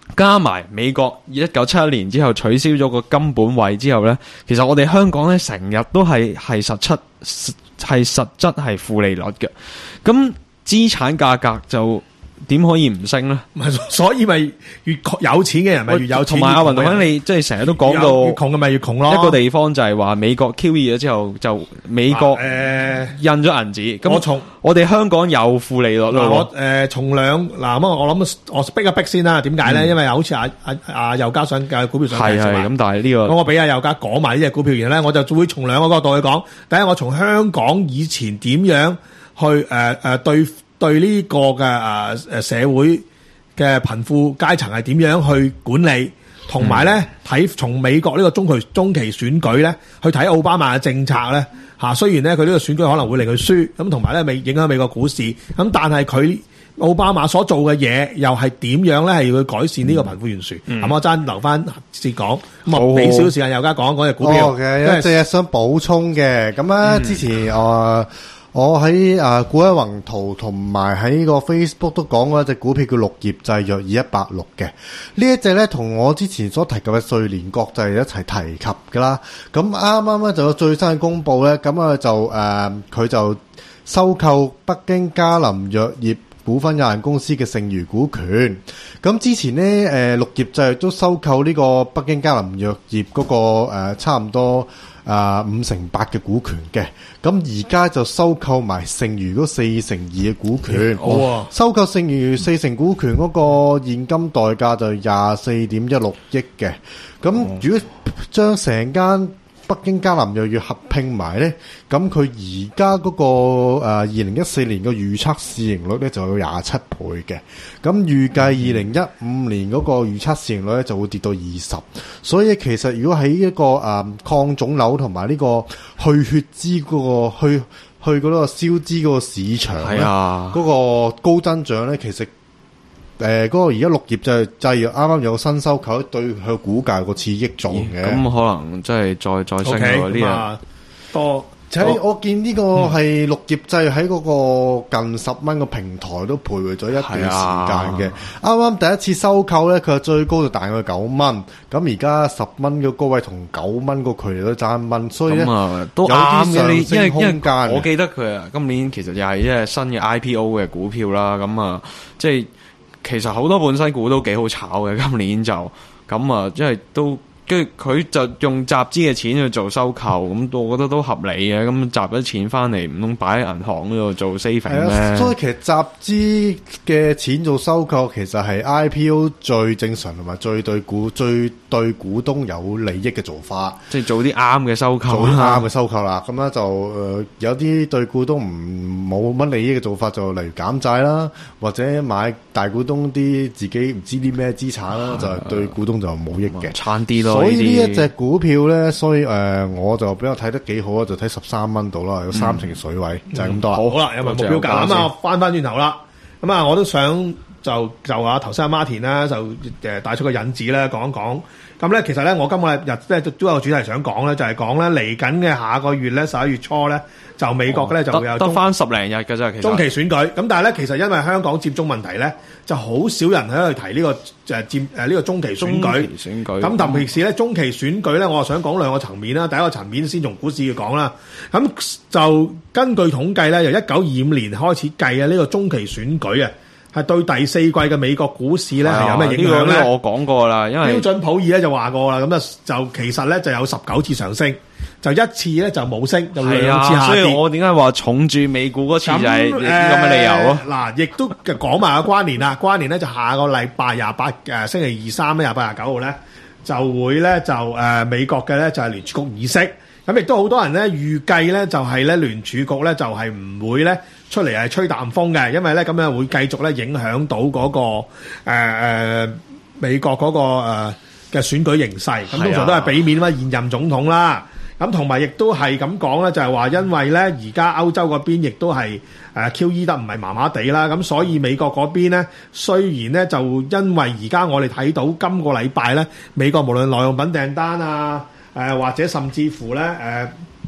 加埋美國一九七一年之後取消咗個金本位之後咧，其實我哋香港咧成日都係係實質係實質係負利率嘅，咁資產價格就點可以唔升咧？ 所以咪越有錢嘅人咪越有錢。 同埋阿雲同你即係成日都講到越窮嘅咪越窮咯。 一個地方就係話美國 Q E 咗之後，就美國誒印咗銀紙。咁、啊呃、我從我哋香港有負利率咯。 我誒從兩嗱咁我諗我逼一逼先啦。點解咧？嗯、因為好似阿阿阿佑嘉想嘅股票上係係咁，但係呢、這個咁我俾阿佑嘉講埋呢隻股票，然後咧我就會從兩個角度去講。第一，我從香港以前點樣去誒誒、呃、對。對呢個嘅誒誒社會嘅貧富階層係點樣去管理，同埋咧睇從美國呢個中期中期選舉咧去睇奧巴馬嘅政策咧嚇，雖然咧佢呢個選舉可能會令佢輸，咁同埋咧未影響美國股市，咁但係佢奧巴馬所做嘅嘢又係點樣咧？係要改善呢個貧富懸殊。咁、嗯、我爭留翻先講，咁啊俾少少時間有家講講隻股票。 嘅，有隻想補充嘅，咁啊之前我。我喺誒股海宏圖同埋喺個 Facebook 都講過一隻股票叫綠葉製藥二一八六嘅，呢一隻咧同我之前所提及嘅瑞聯國際一齊提及噶啦。咁啱啱咧就有最新嘅公佈咧，咁啊就誒佢、呃、就收購北京嘉林藥業股份有限公司嘅剩餘股權。咁之前呢，誒、呃、綠葉製藥都收購呢個北京嘉林藥業嗰、那個誒、呃、差唔多。啊，五成八嘅股權嘅，咁而家就收購埋剩餘嗰四成二嘅股權。好、嗯哦、收購剩餘四成股權嗰個現金代價就廿四點一六億嘅。咁如果將成間北京嘉林藥業合併埋咧，咁佢而家嗰個誒二零一四年嘅預測市盈率咧就有廿七倍嘅，咁預計二零一五年嗰個預測市盈率咧就會跌到二十，所以其實如果喺一個誒、呃、抗腫瘤同埋呢個去血脂嗰、嗰個去去嗰個消脂嗰個市場咧，嗰、啊嗰個高增長咧，其實。誒、呃，嗰、那個而家綠葉就製藥啱啱有個新收購，對佢股價有個刺激作用嘅。咁、嗯、可能真係再再升喎呢樣。多，且我見呢個係綠葉製藥喺嗰個近十蚊個平台都徘徊咗一段時間嘅。啱啱、啊、第一次收購咧，佢最高就大概九蚊。咁而家十蚊嘅高位同九蚊個距離都爭一蚊，所以咧、啊、都啱嘅。因為因為我記得佢啊，今年其實又係一隻新嘅 I P O 嘅股票啦。咁啊，即係。其實好多本身股都幾好炒嘅，今年就咁啊，即係都跟住佢就用集資嘅錢去做收購，咁我覺得都合理嘅。咁集咗錢翻嚟，唔通擺喺銀行嗰度做 saving 咩？所以其實集資嘅錢做收購，其實係 I P O 最正常同埋最對股最對股東有利益嘅做法。即係做啲啱嘅收購，做啲啱嘅收購啦。咁咧就誒、呃、有啲對股東唔冇乜利益嘅做法，就例如減債啦，或者買大股東啲自己唔知啲咩資產啦，就係對股東就冇益嘅，差啲咯。所以呢一隻股票咧，所以誒、呃、我就比較睇得幾好啊，就睇十三蚊度啦，有三成水位、嗯、就係、是、咁多啦。好啦，有埋目標價咁啊，翻翻轉頭啦。咁啊，我都想就就啊頭先阿 Martin 啦，就誒帶出個引子咧，講一講。咁咧，其實咧，我今個日咧都有個主題想講咧，就係講咧嚟緊嘅下個月咧，十一月初咧，就美國咧、哦、就會有得翻十零日嘅啫，其實中期選舉。咁但係咧，其實因為香港佔中問題咧，就好少人喺度提呢、呢個誒佔誒呢個中期選舉。中期選舉。咁特別是咧，中期選舉咧，我就想講兩個層面啦。第一個層面先從股市去講啦。咁就根據統計咧，由一九二五年開始計啊，呢個中期選舉啊。係對第四季嘅美國股市咧係有咩影響咧？呢、這個我講過啦，因為標準普爾咧就話過啦，咁啊就其實咧就有十九次上升，就一次咧就冇升，就兩次下跌。所以我點解話重注美股嗰次就係咁嘅理由咯。嗱，亦都講埋個關聯啦，關聯咧就下個禮拜廿八誒星期二三咧廿八廿九號咧就會咧就誒、呃、美國嘅咧就係聯儲局議息。咁亦都好多人咧預計咧就係咧聯儲局咧就係唔會咧出嚟係吹淡風嘅，因為咧咁樣會繼續咧影響到嗰、那個誒誒、呃、美國嗰、那個誒嘅、呃、選舉形勢。咁通常都係俾面乜現任總統啦。咁同埋亦都係咁講咧，就係、是、話因為咧而家歐洲嗰邊亦都係誒 Q E 得唔係麻麻地啦。咁所以美國嗰邊咧雖然咧就因為而家我哋睇到今個禮拜咧美國無論耐用品訂單啊。誒、呃、或者甚至乎咧誒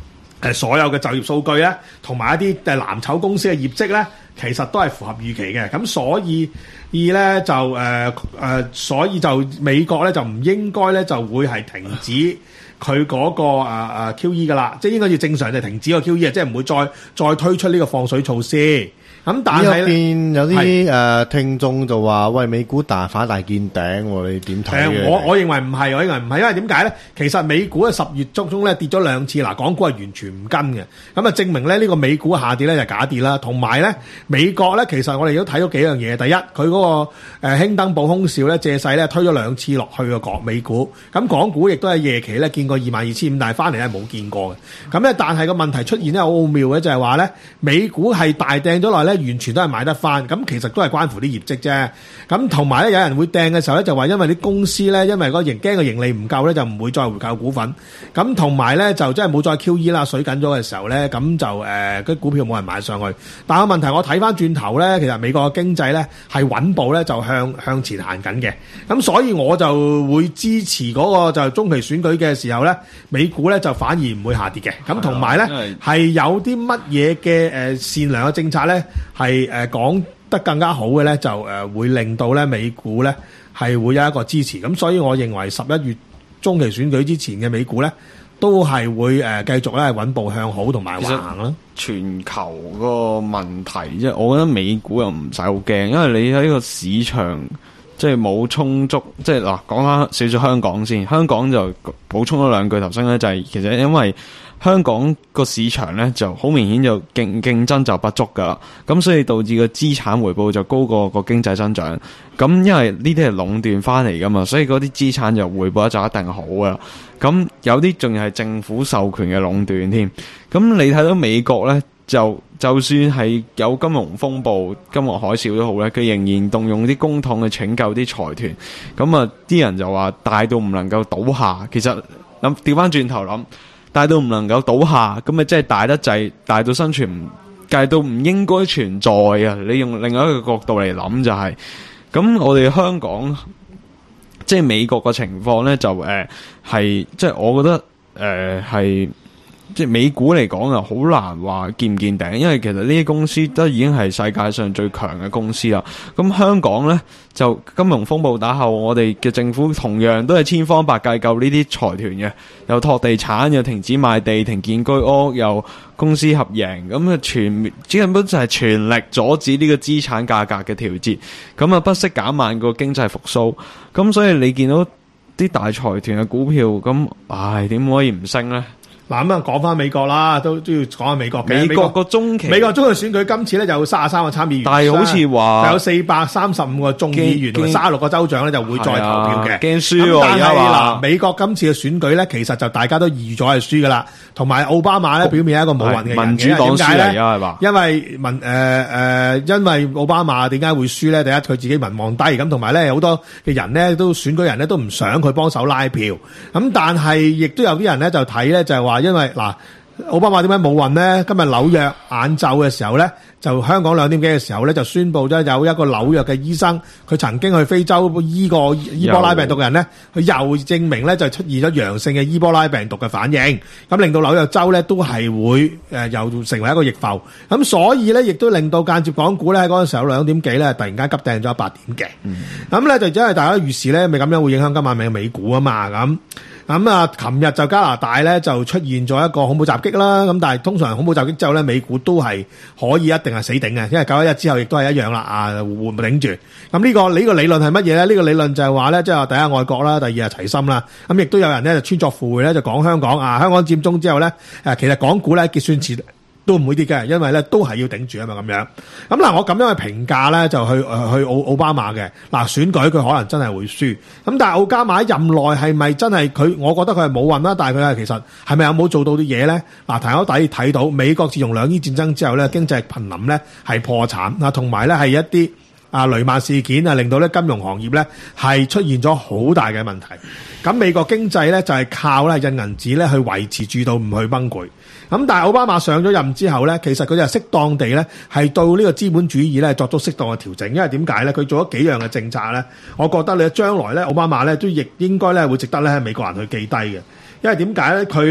誒所有嘅就業數據咧，同埋一啲誒藍籌公司嘅業績咧，其實都係符合預期嘅。咁所以而咧就誒誒、呃呃，所以就美國咧就唔應該咧就會係停止佢嗰、那個誒、呃、Q E 噶啦，即係應該要正常就停止個 Q E 啊，即係唔會再再推出呢個放水措施。咁但係咧，有啲誒聽眾就話：喂，美股大反大見頂喎，你點睇嘅？ 我我認為唔係，我認為唔係，因為點解咧？其實美股喺十月中中咧跌咗兩次，嗱，港股係完全唔跟嘅。咁啊，證明咧呢個美股下跌咧就假跌啦。同埋咧，美國咧其實我哋都睇到幾樣嘢。第一，佢嗰個誒興登報空少咧借勢咧推咗兩次落去個港美股。咁港股亦都係夜期咧見過二萬二千五，但係翻嚟咧冇見過嘅。咁咧，但係個問題出現咧好奧妙嘅就係話咧，美股係大掟咗落嚟咧。完全都係買得翻，咁其實都係關乎啲業績啫。咁同埋咧，有人會掟嘅時候咧，就話因為啲公司咧，因為個盈驚個盈利唔夠咧，就唔會再回購股份。咁同埋咧，就真係冇再 Q E 啦，水緊咗嘅時候咧，咁就誒，啲、呃、股票冇人買上去。但係個問題，我睇翻轉頭咧，其實美國嘅經濟咧係穩步咧就向向前行緊嘅。咁所以我就會支持嗰個就中期選舉嘅時候咧，美股咧就反而唔會下跌嘅。咁同埋咧係有啲乜嘢嘅誒善良嘅政策咧？係誒講得更加好嘅咧，就誒、呃、會令到咧美股咧係會有一個支持，咁所以我認為十一月中期選舉之前嘅美股咧都係會誒、呃、繼續咧係穩步向好同埋橫行啦。 全球個問題即係我覺得美股又唔使好驚，因為你喺個市場即係冇充足，即係嗱講翻少少香港先，香港就補充咗兩句頭先咧，就係、是、其實因為香港個市場咧就好明顯就競競爭就不足噶啦，咁所以導致個資產回報就高過個經濟增長。咁因為呢啲係壟斷翻嚟噶嘛，所以嗰啲資產就回報得就一定好噶啦。咁有啲仲係政府授權嘅壟斷添。咁你睇到美國咧，就就算係有金融風暴、金融海嘯都好咧，佢仍然動用啲公帑去拯救啲財團。咁啊，啲人就話大到唔能夠倒下。其實諗調翻轉頭諗。大到唔能夠倒下，咁咪即係大得滯，大到生存唔，大到唔應該存在啊！你用另外一個角度嚟諗就係、是，咁我哋香港即係美國嘅情況咧，就誒係即係我覺得誒係。呃即係美股嚟講啊，好難話見唔見頂，因為其實呢啲公司都已經係世界上最強嘅公司啦。咁香港呢，就金融風暴打後，我哋嘅政府同樣都係千方百計救呢啲財團嘅，又托地產，又停止賣地，停建居屋，又公司合營，咁啊全基本就係全力阻止呢個資產價格嘅調節，咁啊不惜減慢個經濟復甦。咁所以你見到啲大財團嘅股票，咁唉點可以唔升呢？ 嗱咁啊，講翻美國啦，都都要講下美國嘅。 美國個中期， 美國中期選舉今次咧就有三十三個參議員， 但係好似話有四百三十五個眾議員同埋三十六個州長咧就會再投票嘅。 驚輸喎！ 但係嗱，美國今次嘅選舉咧，其實就大家都預咗係輸噶啦。同埋奧巴馬咧，表面係一個冇運嘅人， 民主黨輸嚟係嘛？ 因為民誒誒、呃，因為奧巴馬點解會輸咧？第一，佢自己民望低，咁同埋咧好多嘅人咧都選舉人咧都唔想佢幫手拉票。咁但係亦都有啲人咧就睇咧就係話，因為嗱。奧巴馬點解冇運呢？今日紐約晏晝嘅時候呢，就香港兩點幾嘅時候呢，就宣布咗有一個紐約嘅醫生，佢曾經去非洲醫過伊波拉病毒嘅人呢，佢又證明呢就出現咗陽性嘅伊波拉病毒嘅反應，咁令到紐約州呢都係會誒又成為一個逆浮，咁所以呢，亦都令到間接港股呢喺嗰陣時候兩點幾呢突然間急掟咗八點嘅，咁呢、嗯、就因為大家預示呢咪咁樣會影響今晚嘅美股啊嘛，咁。咁啊，琴日就加拿大咧就出現咗一個恐怖襲擊啦。咁但係通常恐怖襲擊之後咧，美股都係可以一定係死頂嘅，因為九一一之後亦都係一樣啦。啊，互頂住。咁呢個呢個理論係乜嘢咧？呢個理論就係話咧，即係話第一愛國啦，第二係齊心啦。咁亦都有人咧就穿鑿附會咧，就講香港啊，香港佔中之後咧，誒其實港股咧結算前都唔會跌嘅，因為咧都係要頂住啊嘛咁樣。咁嗱，我咁樣去評價咧，就去去奧奧巴馬嘅嗱選舉，佢可能真係會輸。咁但係奧巴馬喺任內係咪真係佢？我覺得佢係冇運啦，但係佢係其實係咪有冇做到啲嘢咧？嗱，睇我底睇到美國自從兩伊戰爭之後咧，經濟瀕臨咧係破產啊，同埋咧係一啲啊雷曼事件啊，令到咧金融行業咧係出現咗好大嘅問題。咁美國經濟咧就係靠咧印銀紙咧去維持住到唔去崩潰。咁但係奧巴馬上咗任之後咧，其實佢就適當地咧係對呢個資本主義咧作出適當嘅調整。因為點解咧？佢做咗幾樣嘅政策咧，我覺得你將來咧奧巴馬咧都亦應該咧會值得咧美國人去記低嘅。因為點解咧？佢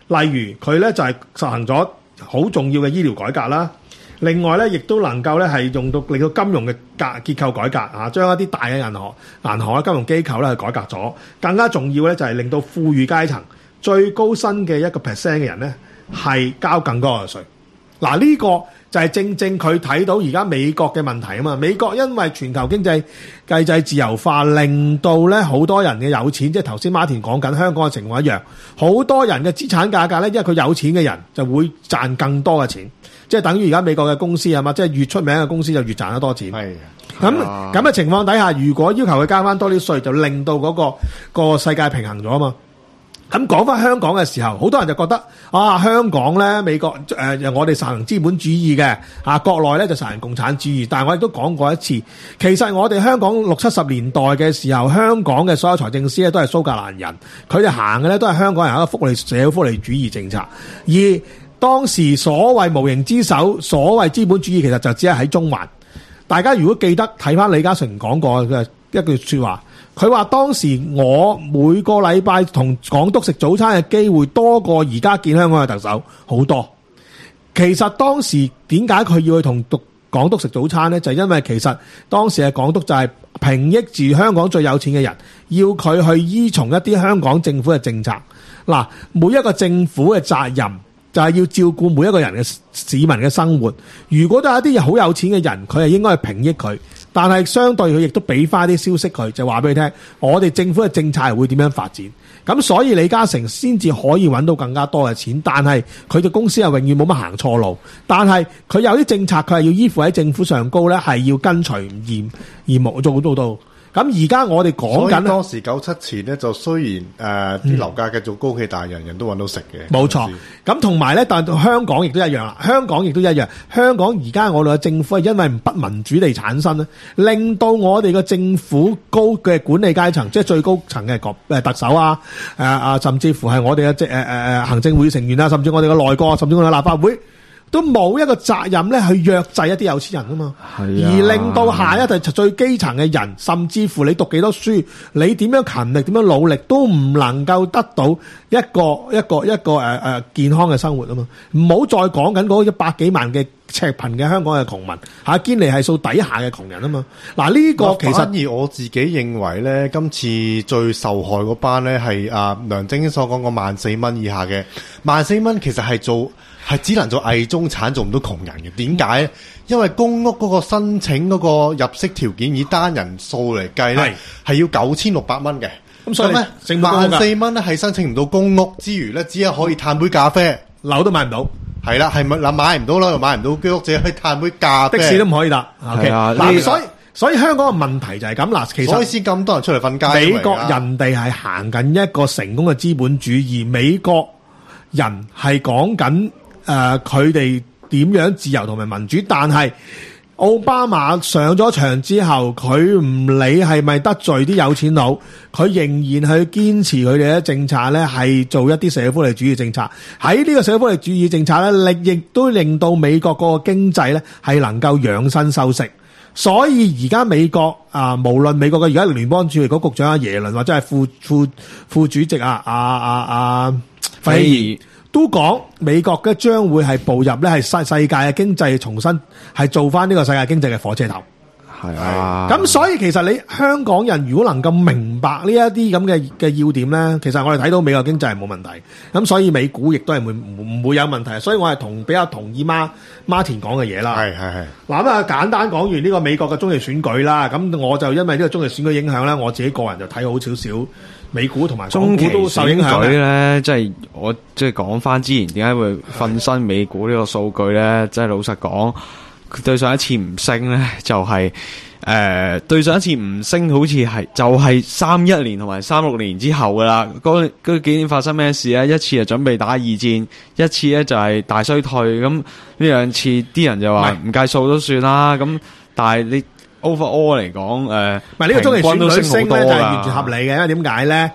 例如佢咧就係、是、實行咗好重要嘅醫療改革啦。另外咧，亦都能夠咧係用到令到金融嘅格結構改革啊，將一啲大嘅銀行、銀行啊、金融機構咧去改革咗。更加重要咧就係令到富裕階層最高薪嘅一個 percent 嘅人咧係交更高嘅稅。嗱、啊、呢、這個就係正正佢睇到而家美國嘅問題啊嘛。美國因為全球經濟經濟自由化，令到咧好多人嘅有錢，即係頭先馬田講緊香港嘅情況一樣，好多人嘅資產價格咧，因為佢有錢嘅人就會賺更多嘅錢。即係等於而家美國嘅公司係嘛，即係越出名嘅公司就越賺得多錢。係咁咁嘅情況底下，如果要求佢加翻多啲稅，就令到嗰、嗰個、嗰個世界平衡咗啊嘛。咁講翻香港嘅時候，好多人就覺得啊，香港咧美國誒、呃、我哋實行資本主義嘅啊，國內咧就實行共產主義。但係我亦都講過一次，其實我哋香港六七十年代嘅時候，香港嘅所有財政司咧都係蘇格蘭人，佢哋行嘅咧都係香港人一個福利社會福利主義政策，而當時所謂無形之手，所謂資本主義，其實就只係喺中環。大家如果記得睇翻李嘉誠講過嘅一句說話，佢話當時我每個禮拜同港督食早餐嘅機會多過而家見香港嘅特首好多。其實當時點解佢要去同港督食早餐呢？就係因為其實當時嘅港督就係平抑住香港最有錢嘅人，要佢去依從一啲香港政府嘅政策。嗱，每一個政府嘅責任就係要照顧每一個人嘅市民嘅生活。如果都有一啲好有錢嘅人，佢係應該去平抑佢，但係相對佢亦都俾翻啲消息佢，就話俾佢聽，我哋政府嘅政策係會點樣發展。咁所以李嘉誠先至可以揾到更加多嘅錢，但係佢嘅公司又永遠冇乜行錯路。但係佢有啲政策，佢係要依附喺政府上高咧，係要跟隨而而冇做到到。咁而家我哋講緊，所以當時九七前咧，就雖然誒啲樓價繼續高企，但係人人都揾到食嘅。 冇錯。咁同埋咧，但係香港亦都一樣啦。香港亦都一樣。香港而家我哋嘅政府係因為不民主地產生咧，令到我哋嘅政府高嘅管理階層，即係最高層嘅誒特首啊，誒啊，甚至乎係我哋嘅即係誒誒行政會成員啊，甚至我哋嘅內閣，甚至我哋嘅立法會，都冇一個責任咧去約制一啲有錢人啊嘛，係啊，而令到下一代最基層嘅人，甚至乎你讀幾多書，你點樣勤力，點樣努力，都唔能夠得到一個一個一個誒誒、呃、健康嘅生活啊嘛。唔好再講緊嗰一百幾萬嘅赤貧嘅香港嘅窮民，吓堅尼係數底下嘅窮人啊嘛。嗱、這、呢個其實反而我自己認為咧，今次最受害嗰班咧係啊梁振英所講個萬四蚊以下嘅，萬四蚊其實係做。係只能做偽中產，做唔到窮人嘅。點解？因為公屋嗰個申請嗰個入息條件以單人數嚟計咧，係要九千六百蚊嘅。咁所以咧，萬四蚊咧係申請唔到公屋之餘咧，只係可以嘆杯咖啡， 樓都買唔到。 係啦，係咪嗱買唔到樓又買唔到居屋，只係可以嘆杯咖啡， 的士都唔可以搭。 係啊， 嗱，所以所以香港嘅問題就係咁嗱，其實所以先咁多人出嚟瞓街。 美國人哋係行緊一個成功嘅資本主義，美國人係講緊。誒佢哋點樣自由同埋民主，但係奧巴馬上咗場之後，佢唔理係咪得罪啲有錢佬，佢仍然去堅持佢哋嘅政策咧，係做一啲社會福利主義政策。喺呢個社會福利主義政策咧，亦亦都令到美國個經濟咧係能夠養生收息。所以而家美國啊，無論美國嘅而家聯邦儲備局局長阿耶倫，或者係副副副主席啊，阿阿阿費爾。都講美國嘅將會係步入咧係世世界嘅經濟重新係做翻呢個世界經濟嘅火車頭， 係啊。咁所以其實你香港人如果能夠明白呢一啲咁嘅嘅要點咧，其實我哋睇到美國經濟係冇問題。咁所以美股亦都係唔唔會有問題。所以我係同比較同意媽馬田講嘅嘢啦。 係係係。嗱咁啊，簡單講完呢個美國嘅中期選舉啦，咁我就因為呢個中期選舉影響咧，我自己個人就睇好少少。美股同埋港股都受影響咧，即係我即係講翻之前點解會瞓身美股呢個數據咧？即係老實講，佢對上一次唔升咧，就係、是、誒、呃、對上一次唔升，好似係就係三一年同埋三六年之後噶啦。嗰嗰幾年發生咩事咧？一次係準備打二戰，一次咧就係大衰退。咁呢兩次啲人就話唔計數都算啦。咁但係你。overall 嚟講，誒、呃， 唔係呢個中期選舉升咧就係完全合理嘅，因為點解咧？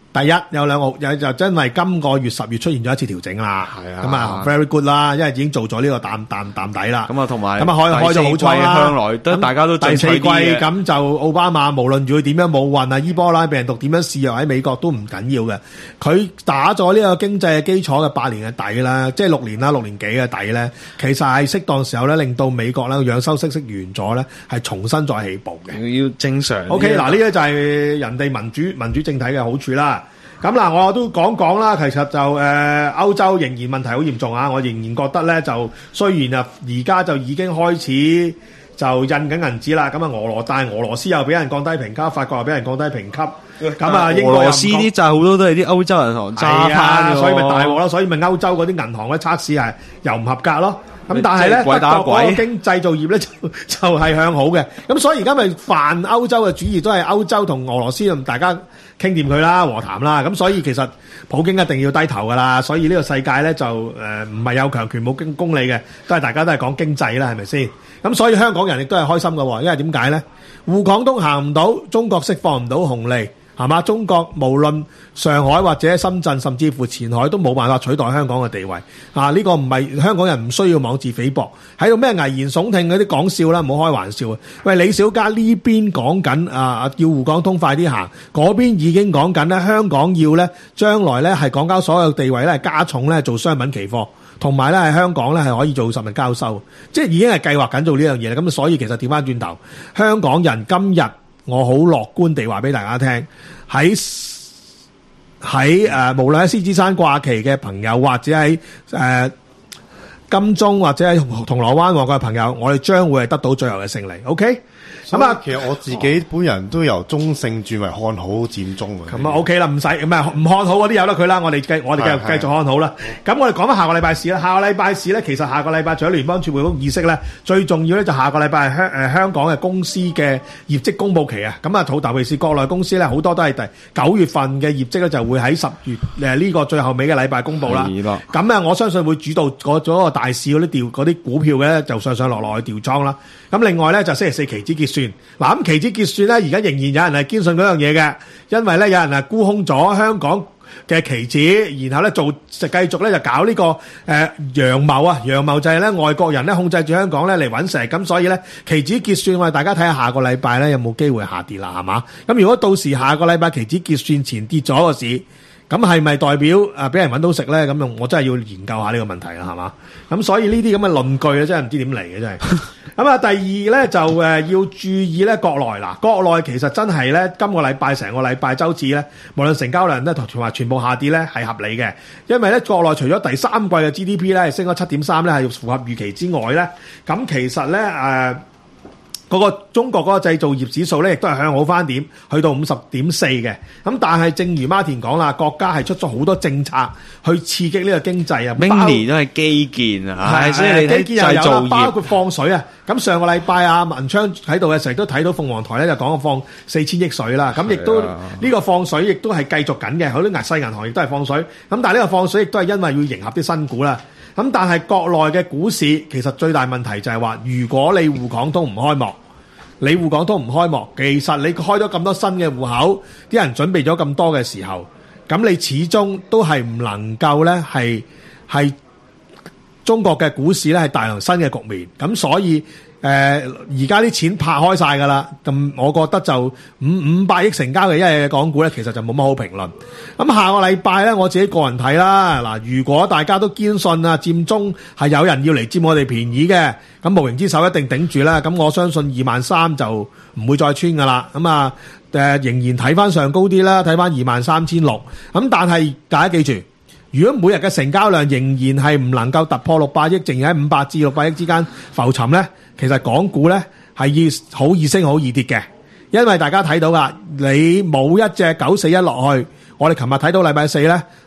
第一有兩個有就真係今個月十月出現咗一次調整啦， 係啊， 咁啊 very good 啦，因為已經做咗呢個淡淡淡底啦。 咁啊，同埋咁啊開開咗好倉啦。 向來都大家都第四季咁就奧巴馬無論佢點樣冇運啊，伊波拉病毒點樣肆虐喺美國都唔緊要嘅。佢打咗呢個經濟嘅基礎嘅八年嘅底啦，即係六年啦，六年幾嘅底咧，其實係適當時候咧，令到美國咧養收息息完咗咧，係重新再起步嘅。 要正常。 OK， 嗱呢個就係人哋民主民主政體嘅好處啦。咁嗱，我都講講啦。其實就誒、呃、歐洲仍然問題好嚴重啊！我仍然覺得咧，就雖然啊，而家就已經開始就印緊銀紙啦。咁啊，俄羅但係俄羅斯又俾人降低評級，法國又俾人降低評級。咁啊，英國俄羅斯啲債好多都係啲歐洲銀行揸翻， 所以咪大鑊咯。所以咪歐洲嗰啲銀行咧測試係又唔合格咯。咁但係咧， 鬼打鬼德國經製造業咧就就係向好嘅。咁所以而家咪泛歐洲嘅主義都係歐洲同俄羅斯咁大家傾掂佢啦，和談啦。咁所以其實普京一定要低頭噶啦。所以呢個世界咧就誒唔係有強權冇經公理嘅，都係大家都係講經濟啦，係咪先？咁所以香港人亦都係開心嘅，因為點解咧？滬港通行唔到，中國釋放唔到紅利。係嘛？中國無論上海或者深圳，甚至乎前海都冇辦法取代香港嘅地位。啊！呢、這個唔係香港人唔需要妄自菲薄，喺度咩危言聳聽嗰啲講笑啦，唔好開玩笑啊！喂，李小加呢邊講緊啊，叫滬港通快啲行，嗰邊已經講緊咧，香港要咧將來咧係港交所有地位咧加重咧做商品期貨，同埋咧係香港咧係可以做實物交收，即係已經係計劃緊做呢樣嘢啦。咁所以其實調翻轉頭，香港人今日。我好樂觀地話俾大家聽，喺喺誒，無論喺獅子山掛旗嘅朋友，或者喺誒、呃、金鐘或者喺銅鑼灣旺角嘅朋友，我哋將會係得到最後嘅勝利。OK。咁啊， 其實我自己本人都由中性轉為看好佔中嘅。 咁啊 OK 啦，唔使唔係唔看好嗰啲由得佢啦，我哋繼我哋繼續繼續看好啦。咁我哋講翻下個禮拜市啦。下個禮拜市咧，其實下個禮拜除咗聯邦儲備局議息咧，最重要咧就下個禮拜係香誒香港嘅公司嘅業績公佈期啊。咁啊，好特別是國內公司咧，好多都係第九月份嘅業績咧，就會喺十月誒呢個最後尾嘅禮拜公佈啦。咁啊，我相信會主導嗰嗰個大市嗰啲調嗰啲股票嘅咧，就上上落落去調倉啦。咁另外咧就星期四期指結算，嗱咁期指結算咧，而家仍然有人係堅信嗰樣嘢嘅，因為咧有人係沽空咗香港嘅期指，然後咧做就繼續咧就搞呢、這個誒、呃、陽謀啊，陽謀就係咧外國人咧控制住香港咧嚟揾食，咁所以咧期指結算我哋大家睇下下個禮拜咧有冇機會下跌啦，係嘛？咁如果到時下個禮拜期指結算前跌咗個市，咁係咪代表誒俾人揾到食咧？咁我真係要研究下呢個問題啦，係嘛？咁所以呢啲咁嘅論據咧，真係唔知點嚟嘅真係。咁啊，第二咧就誒要注意咧國內嗱，國內其實真係咧今個禮拜成個禮拜週指咧，無論成交量咧同埋全部下跌咧係合理嘅，因為咧國內除咗第三季嘅 G D P 咧係升咗七點三咧係符合預期之外咧，咁其實咧誒。呃嗰個中國嗰個製造業指數咧，亦都係向好翻點，去到五十點四嘅。咁但係正如馬田講啦，國家係出咗好多政策去刺激呢個經濟啊。 Mini 都係基建啊，係所以你睇製造業包括放水啊。咁上個禮拜啊，文昌喺度嘅時候都睇到鳳凰台咧就講放四千億水啦。咁亦都呢個放水亦都係繼續緊嘅，好多細銀行亦都係放水。咁但係呢個放水亦都係因為要迎合啲新股啦。咁但係國內嘅股市其實最大問題就係話，如果你滬港通唔開幕，你滬港通唔開幕，其實你開咗咁多新嘅戶口，啲人準備咗咁多嘅時候，咁你始終都係唔能夠咧係係中國嘅股市咧係大量新嘅局面，咁所以。誒而家啲錢拍開晒㗎啦，咁我覺得就五五百億成交嘅一日嘅港股咧，其實就冇乜好評論。咁下個禮拜咧，我自己個人睇啦，嗱，如果大家都堅信啊，佔中係有人要嚟佔我哋便宜嘅，咁無形之手一定頂住啦。咁我相信二萬三就唔會再穿㗎啦。咁啊誒仍然睇翻上高啲啦，睇翻二萬三千六。咁但係大家記住，如果每日嘅成交量仍然係唔能夠突破六百億，淨係喺五百至六百億之間浮沉咧，其實港股咧係要好易升好易跌嘅，因為大家睇到噶，你冇一隻九四一落去，我哋琴日睇到禮拜四咧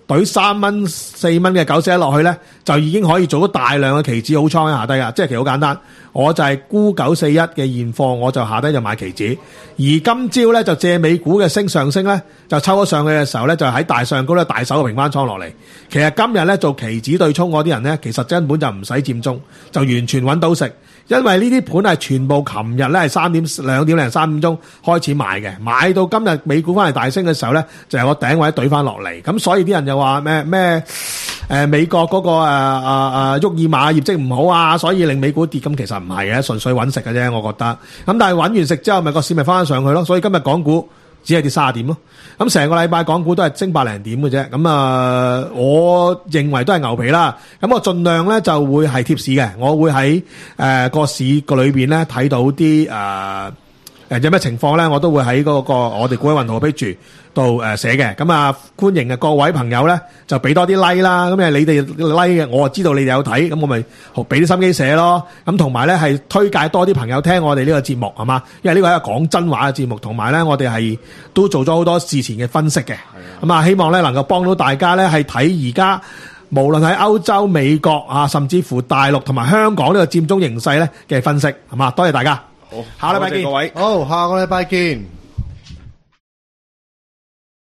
懟三蚊四蚊嘅九四一落去咧，就已經可以做到大量嘅期指好倉喺下低噶，即係其實好簡單。我就係沽九四一嘅現貨，我就下低就買期指。而今朝咧就借美股嘅升上升咧，就抽咗上去嘅時候咧，就喺大上高咧大手平翻倉落嚟。其實今日咧做期指對沖嗰啲人咧，其實根本就唔使佔中，就完全揾到食。因為呢啲盤係全部琴日咧係三點兩點零三點鐘開始買嘅，買到今日美股翻嚟大升嘅時候咧，就有個頂位懟翻落嚟。咁所以啲人就話咩咩誒美國嗰、嗰個誒誒誒沃爾瑪業績唔好啊，所以令美股跌。咁其實唔係嘅，純粹揾食嘅啫，我覺得。咁但係揾完食之後，咪個市咪翻上去咯。所以今日港股只係跌卅點咯。咁成個禮拜港股都係升百零點嘅啫。咁啊，我認為都係牛皮啦。咁我盡量咧就會係貼市嘅，我會喺誒個市個裏邊咧睇到啲誒誒有咩情況咧，我都會喺嗰個我哋股海運動嘅 page 度誒寫嘅。咁啊，歡迎嘅各位朋友咧就俾多啲 like 啦。咁誒你哋 like 嘅，我就知道你哋有睇，咁我咪俾啲心機寫咯。咁同埋咧係推介多啲朋友聽我哋呢個節目係嘛，因為呢個係一個講真話嘅節目，同埋咧我哋係都做咗好多事前嘅分析嘅。咁啊，希望咧能夠幫到大家咧係睇而家無論喺歐洲、美國啊，甚至乎大陸同埋香港呢個佔中形勢咧嘅分析係嘛。多謝大家， 好， 下禮拜見各位， 好，下個禮拜見。